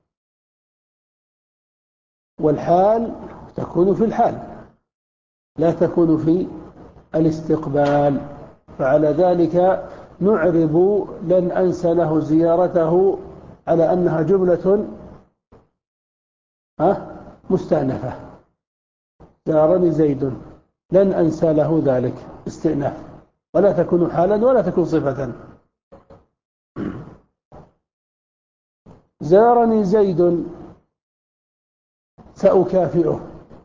S1: والحال تكون في الحال لا تكون في الاستقبال. فعلى ذلك نعرب لن أنسى له زيارته على أنها جملة مستأنفة. زارني زيد لن أنسى له ذلك استئناف، ولا تكون حالا ولا تكون صفة. زارني زيد سأكافئه،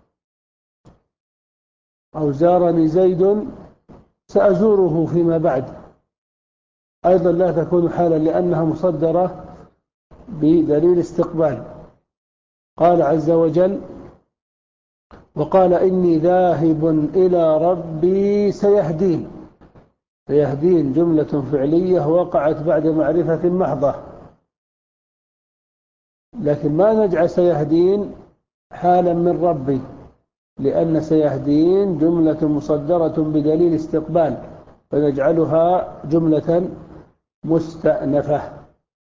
S1: أو زارني زيد سأزوره فيما بعد، أيضا لا تكون حالا لأنها مصدرة بدليل استقبال. قال عز وجل: وقال إني ذاهب إلى ربي سيهدين. سيهدين جملة فعلية وقعت بعد معرفة محضة، لكن ما نجعل سيهدين حالا من ربي، لأن سيهدين جملة مصدرة بدليل استقبال، فنجعلها جملة مستأنفة.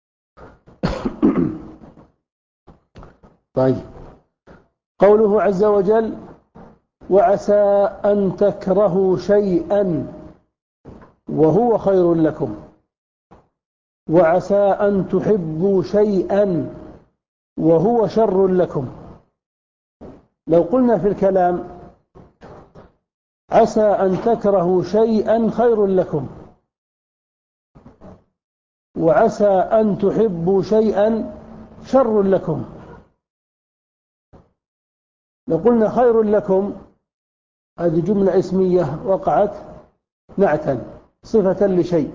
S1: طيب، قوله عز وجل: وعسى أن تكرهوا شيئا وهو خير لكم، وعسى أن تحبوا شيئا وهو شر لكم. لو قلنا في الكلام عسى أن تكرهوا شيئا خير لكم، وعسى أن تحبوا شيئا شر لكم، لو قلنا خير لكم هذه جملة اسمية وقعت نعتا صفة لشيء،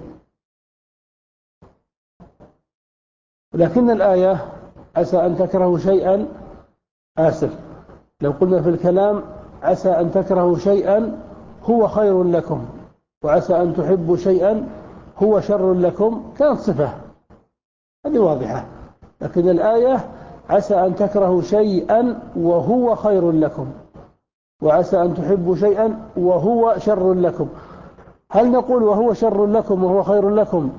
S1: لكن الآية عسى أن تكرهوا شيئا آسف لو قلنا في الكلام عسى أن تكرهوا شيئا هو خير لكم، وعسى أن تحبوا شيئا هو شر لكم، كانت صفة هذه واضحة. لكن الآية عسى أن تكرهوا شيئا وهو خير لكم، وعسى أن تحبوا شيئا وهو شر لكم. هل نقول وهو شر لكم وهو خير لكم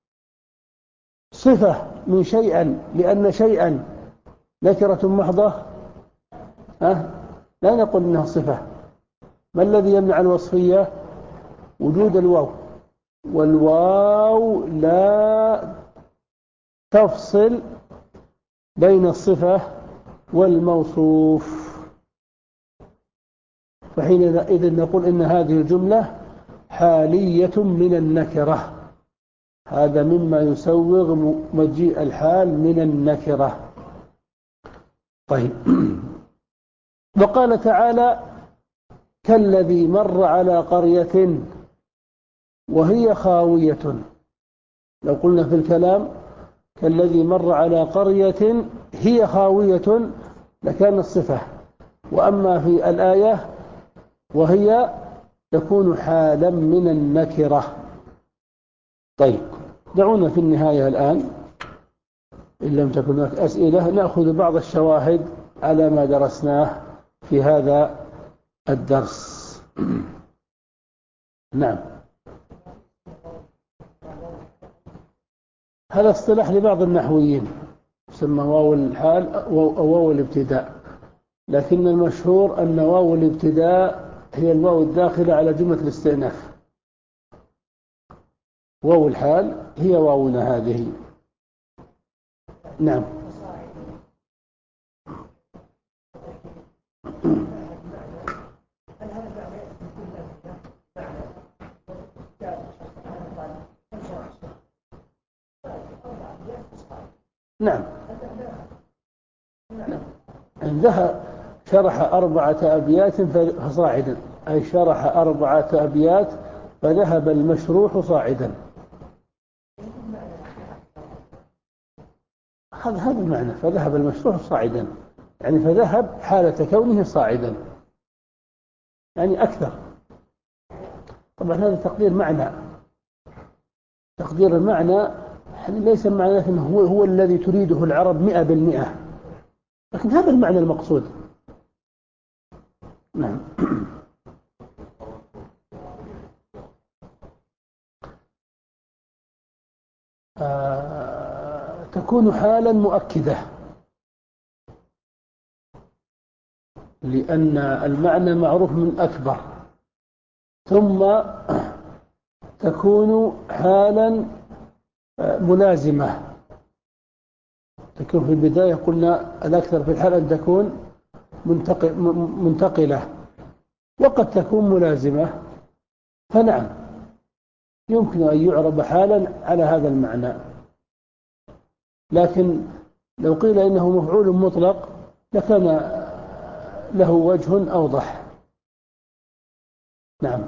S1: صفة من شيئا لأن شيئا نكرة محضة؟ أه؟ لا نقول إنها صفة. ما الذي يمنع الوصفية؟ وجود الواو، والواو لا تفصل بين الصفة والموصوف، فحينئذ نقول إن هذه الجملة حالية من النكرة. هذا مما يسوغ مجيء الحال من النكرة. طيب، وقال تعالى: كالذي مر على قرية وهي خاوية. لو قلنا في الكلام كالذي مر على قرية هي خاوية لكان الصفة، وأما في الآية وهي تكون حالا من النكرة. طيب، دعونا في النهاية الآن إن لم تكن هناك أسئلة نأخذ بعض الشواهد على ما درسناه في هذا الدرس. نعم، هذا اصطلاح لبعض النحويين يسمى واو الحال أو واو الابتداء، لكن المشهور أن واو الابتداء هي الواو الداخلة على جملة الاستئناف. واو الحال هي واونا هذه. نعم. نعم. عندها شرح أربعة أبيات فصاعدا، أي شرح أربعة أبيات فذهب المشروح صاعدا. هذا هذا المعنى، فذهب المشروع صاعدا، يعني فذهب حالة كونه صاعدا، يعني أكثر. طبعا هذا تقدير معنى، تقدير المعنى ليس معنى أنه هو, هو الذي تريده العرب مئة بالمئة، لكن هذا المعنى المقصود. نعم. آه تكون حالا مؤكدة، لأن المعنى معروف من أكبر، ثم تكون حالا ملازمة. تكون في البداية قلنا الأكثر في الحال أن تكون منتقلة، وقد تكون ملازمة، فنعم يمكن أن يعرب حالا على هذا المعنى. لكن لو قيل إنه مفعول مطلق لكان له وجه أوضح. نعم.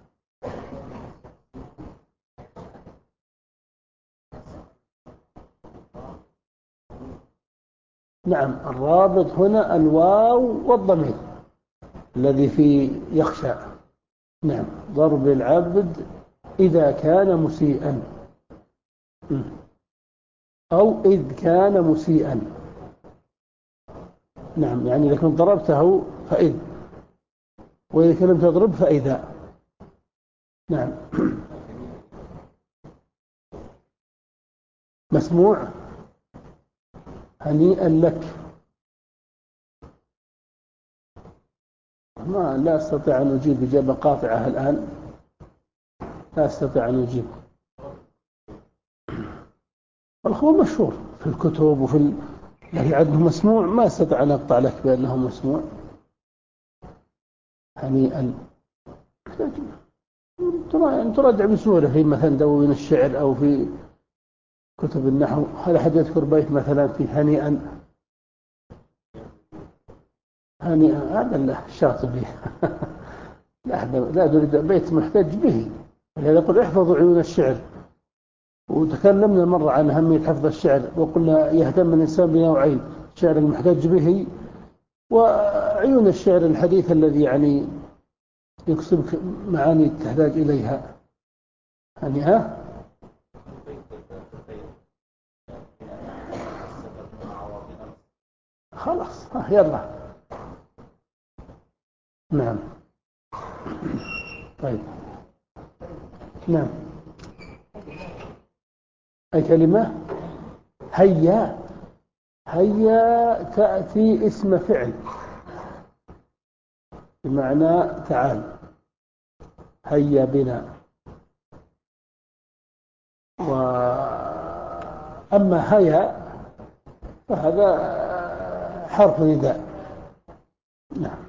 S1: نعم، الرابط هنا الواو والضمير الذي في يخشى. نعم، ضرب العبد إذا كان مسيئا، أو إذ كان مسيئا. نعم، يعني إذا كنت ضربته فإذ، وإذا لم تضرب فإذا. نعم. مسموع، هنيئا لك. ما لا أستطيع أن أجيب إجابة قاطعة الآن، لا أستطيع أن أجيب. والخبر مشهور في الكتب وفي ال... يعني عندهم مسموع، ما أستطيع أن أقطع لك بأنه مسموع. هنيئا تراجع بسهولة في مثلا دواوين الشعر أو في كتب النحو. هل أحد يذكر بيت مثلا في هنيئا؟ هنيئا هذا الشاطبي. لا لا أريد بيت محتج به، ولهذا يقول احفظوا عيون الشعر. وتكلمنا مرة عن أهمية حفظ الشعر، وقلنا يهتم الإنسان بنوعين: الشعر المحتج به، وعيون الشعر الحديث الذي يعني يكسبك معاني تحتاج إليها. يعني ها خلاص، ها يلا. نعم. طيب. نعم. أي كلمة؟ هيا. هيا تأتي اسم فعل بمعنى تعال، هيا بنا. وأما هيا فهذا حرف نداء. نعم.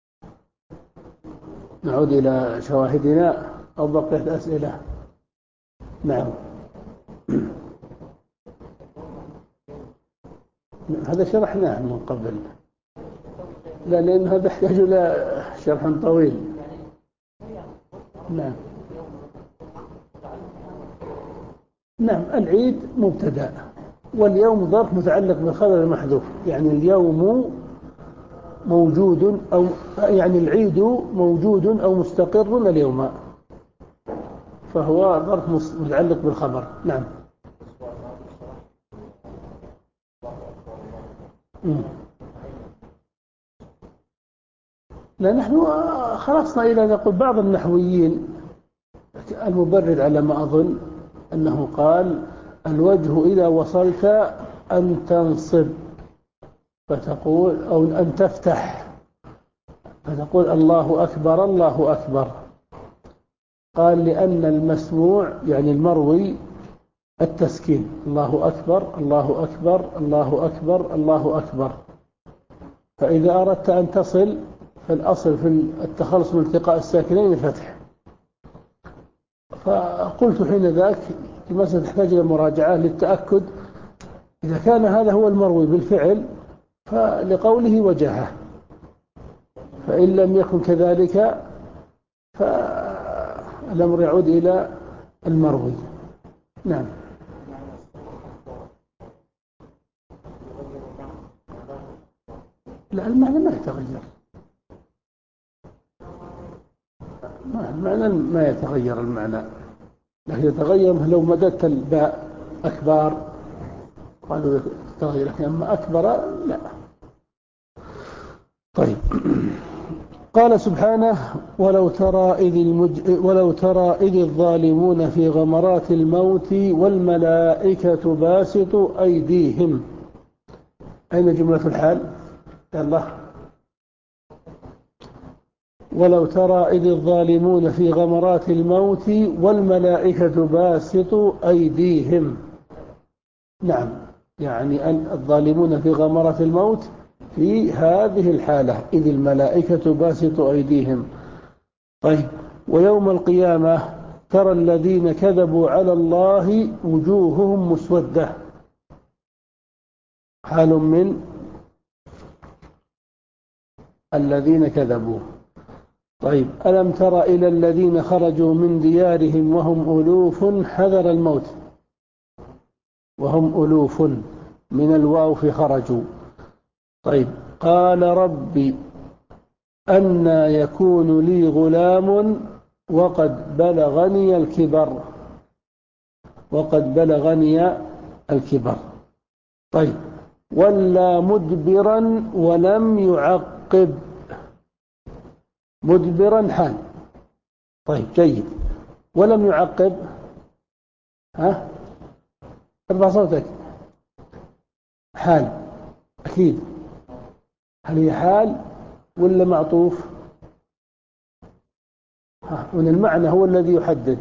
S1: نعود إلى شواهدنا أو بقيت أسئلة؟ نعم. هذا شرحناه من قبل، لا لأن هذا يحتاج إلى شرح طويل. نعم. نعم، العيد مبتدأ، واليوم ظرف متعلق بالخبر المحذوف، يعني اليوم موجود أو يعني العيد موجود أو مستقر اليوم، فهو ظرف متعلق بالخبر. نعم. مم. لا نحن خلصنا إلى نقول بعض النحويين المبرد على ما أظن أنه قال الوجه إذا وصلت أن تنصب فتقول، أو أن تفتح فتقول الله أكبر الله أكبر. قال لأن المسموع يعني المروي التسكين، الله أكبر الله أكبر الله أكبر الله أكبر. فإذا أردت أن تصل فالأصل في التخلص من التقاء الساكنين الفتح. فقلت حين ذاك المسألة تحتاج إلى مراجعة للتأكد إذا كان هذا هو المروي بالفعل فلقوله وجهه، فإن لم يكن كذلك فالأمر يعود إلى المروي. نعم. لا، المعنى ما يتغير، المعنى ما يتغير المعنى، لكن يتغير لو مددت الباء أكبر قالوا يتغير، لكن أما أكبر لا. طيب. قال سبحانه: ولو ترى إذ, المج... ولو ترى إذ الظالمون في غمرات الموت والملائكة باسطوا أيديهم. أين جملة الحال؟ يلا. ولو ترى إذ الظالمون في غمرات الموت والملائكة باسطوا أيديهم. نعم، يعني الظالمون في غمرات الموت في هذه الحالة إذ الملائكة باسطوا أيديهم. طيب. ويوم القيامة ترى الذين كذبوا على الله وجوههم مسودة. حال من الذين كذبوا. طيب. ألم تر إلى الذين خرجوا من ديارهم وهم ألوف حذر الموت. وهم ألوف من الواو في خرجوا. طيب. قال ربي أنى يكون لي غلام وقد بلغني الكبر. وقد بلغني الكبر. طيب. ولا مدبرا ولم يعقب. مدبرا حال. طيب جيد. ولم يعقب. ها، ارفع صوتك. حال أكيد. هل هي حال ولا معطوف؟ ها، من المعنى هو الذي يحدد.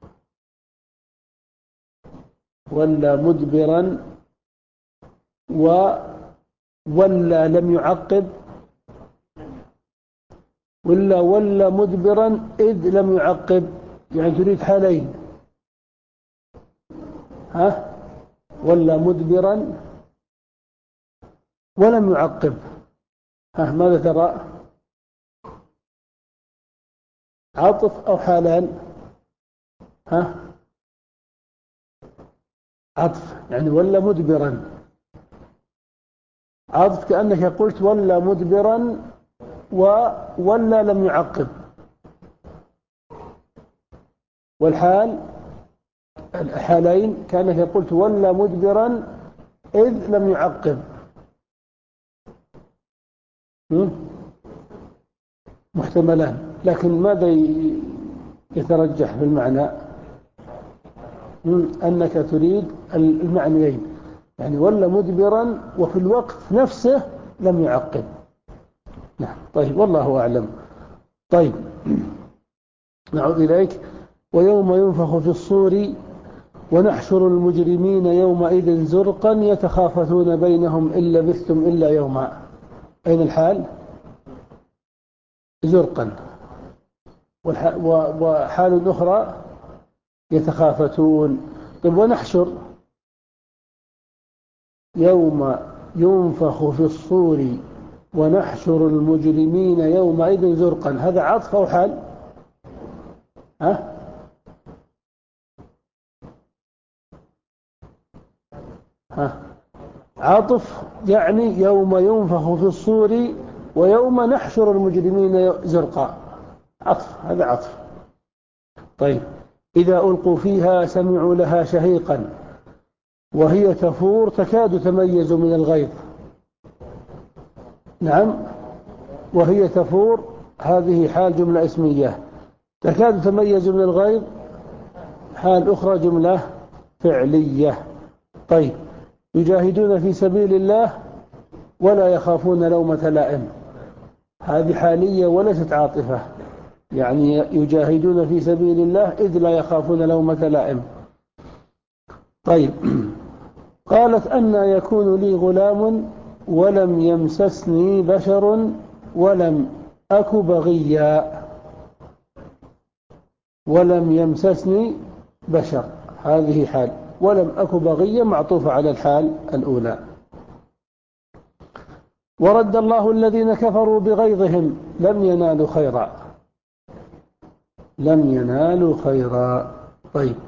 S1: ولا مدبرا و ولا لم يعقب، ولا ولا مدبرا إذ لم يعقب، يعني تريد حالين. ها، ولا مدبرا ولم يعقب. ها، ماذا ترى؟ عطف أو حالان؟ ها، عطف، يعني ولا مدبرا عطف، كأنك قلت ولا مدبرا ولا لم يعقب. والحال الحالين كأنك قلت ولا مدبرا إذ لم يعقب. محتملان، لكن ماذا يترجح في المعنى؟ أنك تريد المعنيين، يعني ولا مدبرا وفي الوقت نفسه لم يعقب. نعم. طيب، والله أعلم. طيب، نعود إليك. ويوم ينفخ في الصور ونحشر المجرمين يومئذ زرقا يتخافتون بينهم إن لبثتم إلا يوما. أين الحال؟ زرقا. وحال أخرى يتخافتون. طيب. ونحشر يوم ينفخ في الصور ونحشر المجرمين يومئذ زرقا، هذا عطف أو حال؟ ها؟ ها؟ عطف، يعني يوم ينفخ في الصور ويوم نحشر المجرمين زرقا، عطف، هذا عطف. طيب. إذا ألقوا فيها سمعوا لها شهيقا وهي تفور تكاد تميز من الغيظ. نعم. وهي تفور هذه حال جملة اسمية. تكاد تميز من الغيظ حال أخرى جملة فعلية. طيب. يجاهدون في سبيل الله ولا يخافون لومة لائم، هذه حالية وليست عاطفة، يعني يجاهدون في سبيل الله إذ لا يخافون لومة لائم. طيب. قالت أنى يكون لي غلام ولم يمسسني بشر ولم أك بغيا. ولم يمسسني بشر هذه حال، ولم أك بغيا معطوفة على الحال الأولى. ورد الله الذين كفروا بغيظهم لم ينالوا خيرا. لم ينالوا خيرا. طيب.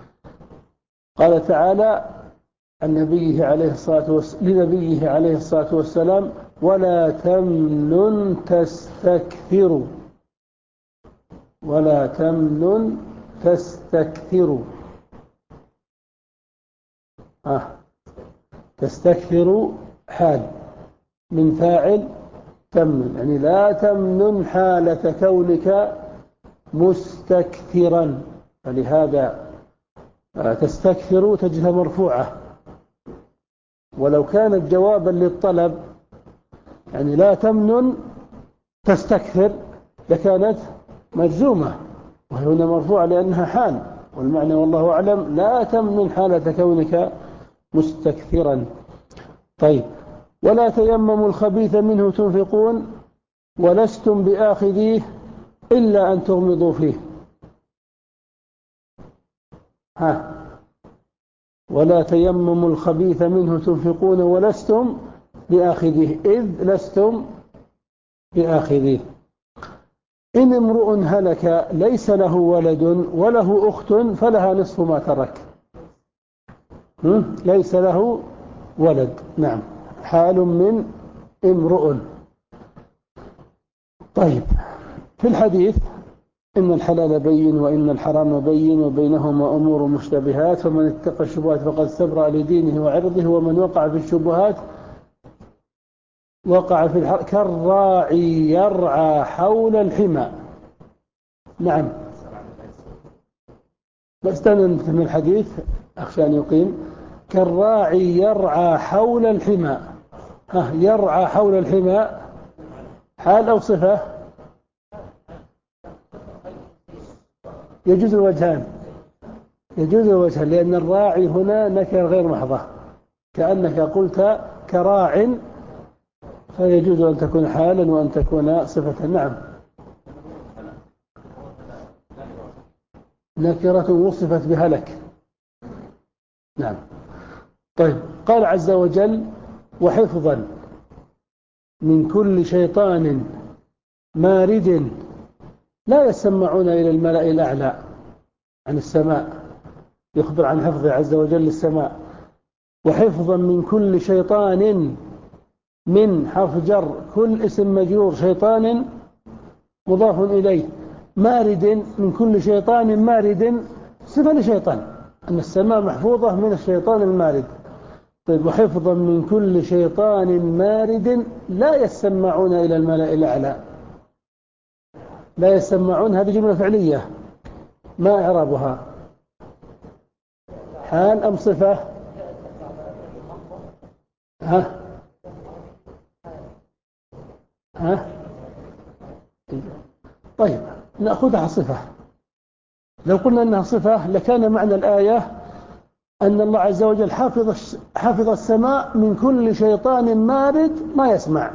S1: قال تعالى النبي عليه الصلاة والسلام لنبيه عليه الصلاة والسلام: ولا تمنن تستكثر ولا تمنن تستكثر آه. تستكثر حال من فاعل تمنن، يعني لا تمنن حالة كونك مستكثرا، فلهذا تستكثر تجدها مرفوعة. ولو كانت جوابا للطلب يعني لا تمنن تستكثر لكانت مجزومة، وهي هنا مرفوعة لأنها حال، والمعنى والله أعلم لا تمنن حالة كونك مستكثرا. طيب، ولا تيمموا الخبيث منه تنفقون ولستم بآخذيه إلا أن تغمضوا فيه. ها ولا تيمموا الخبيث منه تنفقون ولستم بآخذيه إذ لستم بآخذيه. إن امرؤ هلك ليس له ولد وله أخت فلها نصف ما ترك. ليس له ولد، نعم، حال من امرؤ. طيب، في الحديث إن الحلال بين وإن الحرام بين وبينهما أمور مشتبهات فمن اتقى الشبهات فقد استبرأ لدينه وعرضه ومن وقع في الشبهات وقع في الحرام كالراعي يرعى حول الحمى. نعم، بستند من الحديث أخشى أن يقيم كالراعي يرعى حول الحمى. ها يرعى حول الحمى حال أو صفة؟ يجوز الوجهان، يجوز الوجهان، لأن الراعي هنا نكر غير محضة، كأنك قلت كراع، فيجوز أن تكون حالا وأن تكون صفة. نعم، نكرة وصفت بهلك. نعم. طيب، قال عز وجل وحفظا من كل شيطان مارد لا يسمعون إلى الملأ الأعلى عن السماء، يخبر عن حفظه عز وجل للسماء. وحفظا من كل شيطان، من حرف جر، كل اسم مجرور، شيطان مضاف إليه، مارد من كل شيطان مارد صفة لشيطان، أن السماء محفوظة من الشيطان المارد. طيب، وحفظا من كل شيطان مارد لا يسمعون إلى الملأ الأعلى. لا يسمعون هذه جملة فعلية، ما إعرابها؟ حال أم صفة؟ ها ها طيب، نأخذها صفة. لو قلنا أنها صفة لكان معنى الآية أن الله عز وجل حافظ حافظ السماء من كل شيطان مارد ما يسمع.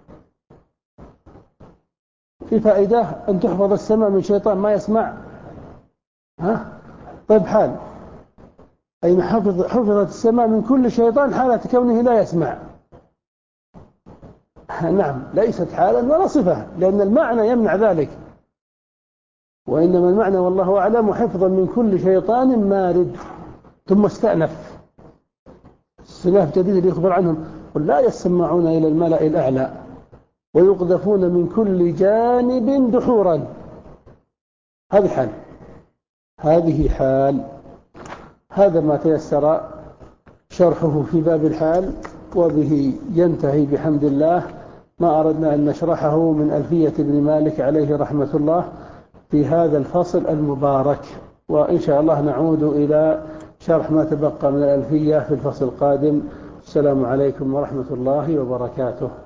S1: في فائدة أن تحفظ السماء من شيطان ما يسمع؟ ها طيب، حال أي حفظ حفظت السماء من كل شيطان حالة كونه لا يسمع. نعم، ليست حالا ولا صفة، لأن المعنى يمنع ذلك، وإنما المعنى والله أعلم حفظا من كل شيطان مارد. ثم استأنف استئناف جديد يخبر عنهم قل لا يسمعون إلى الملأ الأعلى ويقذفون من كل جانب دحورا. هذه حال، هذه حال. هذا ما تيسر شرحه في باب الحال، وبه ينتهي بحمد الله ما أردنا أن نشرحه من ألفية ابن مالك عليه رحمة الله في هذا الفصل المبارك. وإن شاء الله نعود إلى شرح ما تبقى من الألفية في الفصل القادم. السلام عليكم ورحمة الله وبركاته.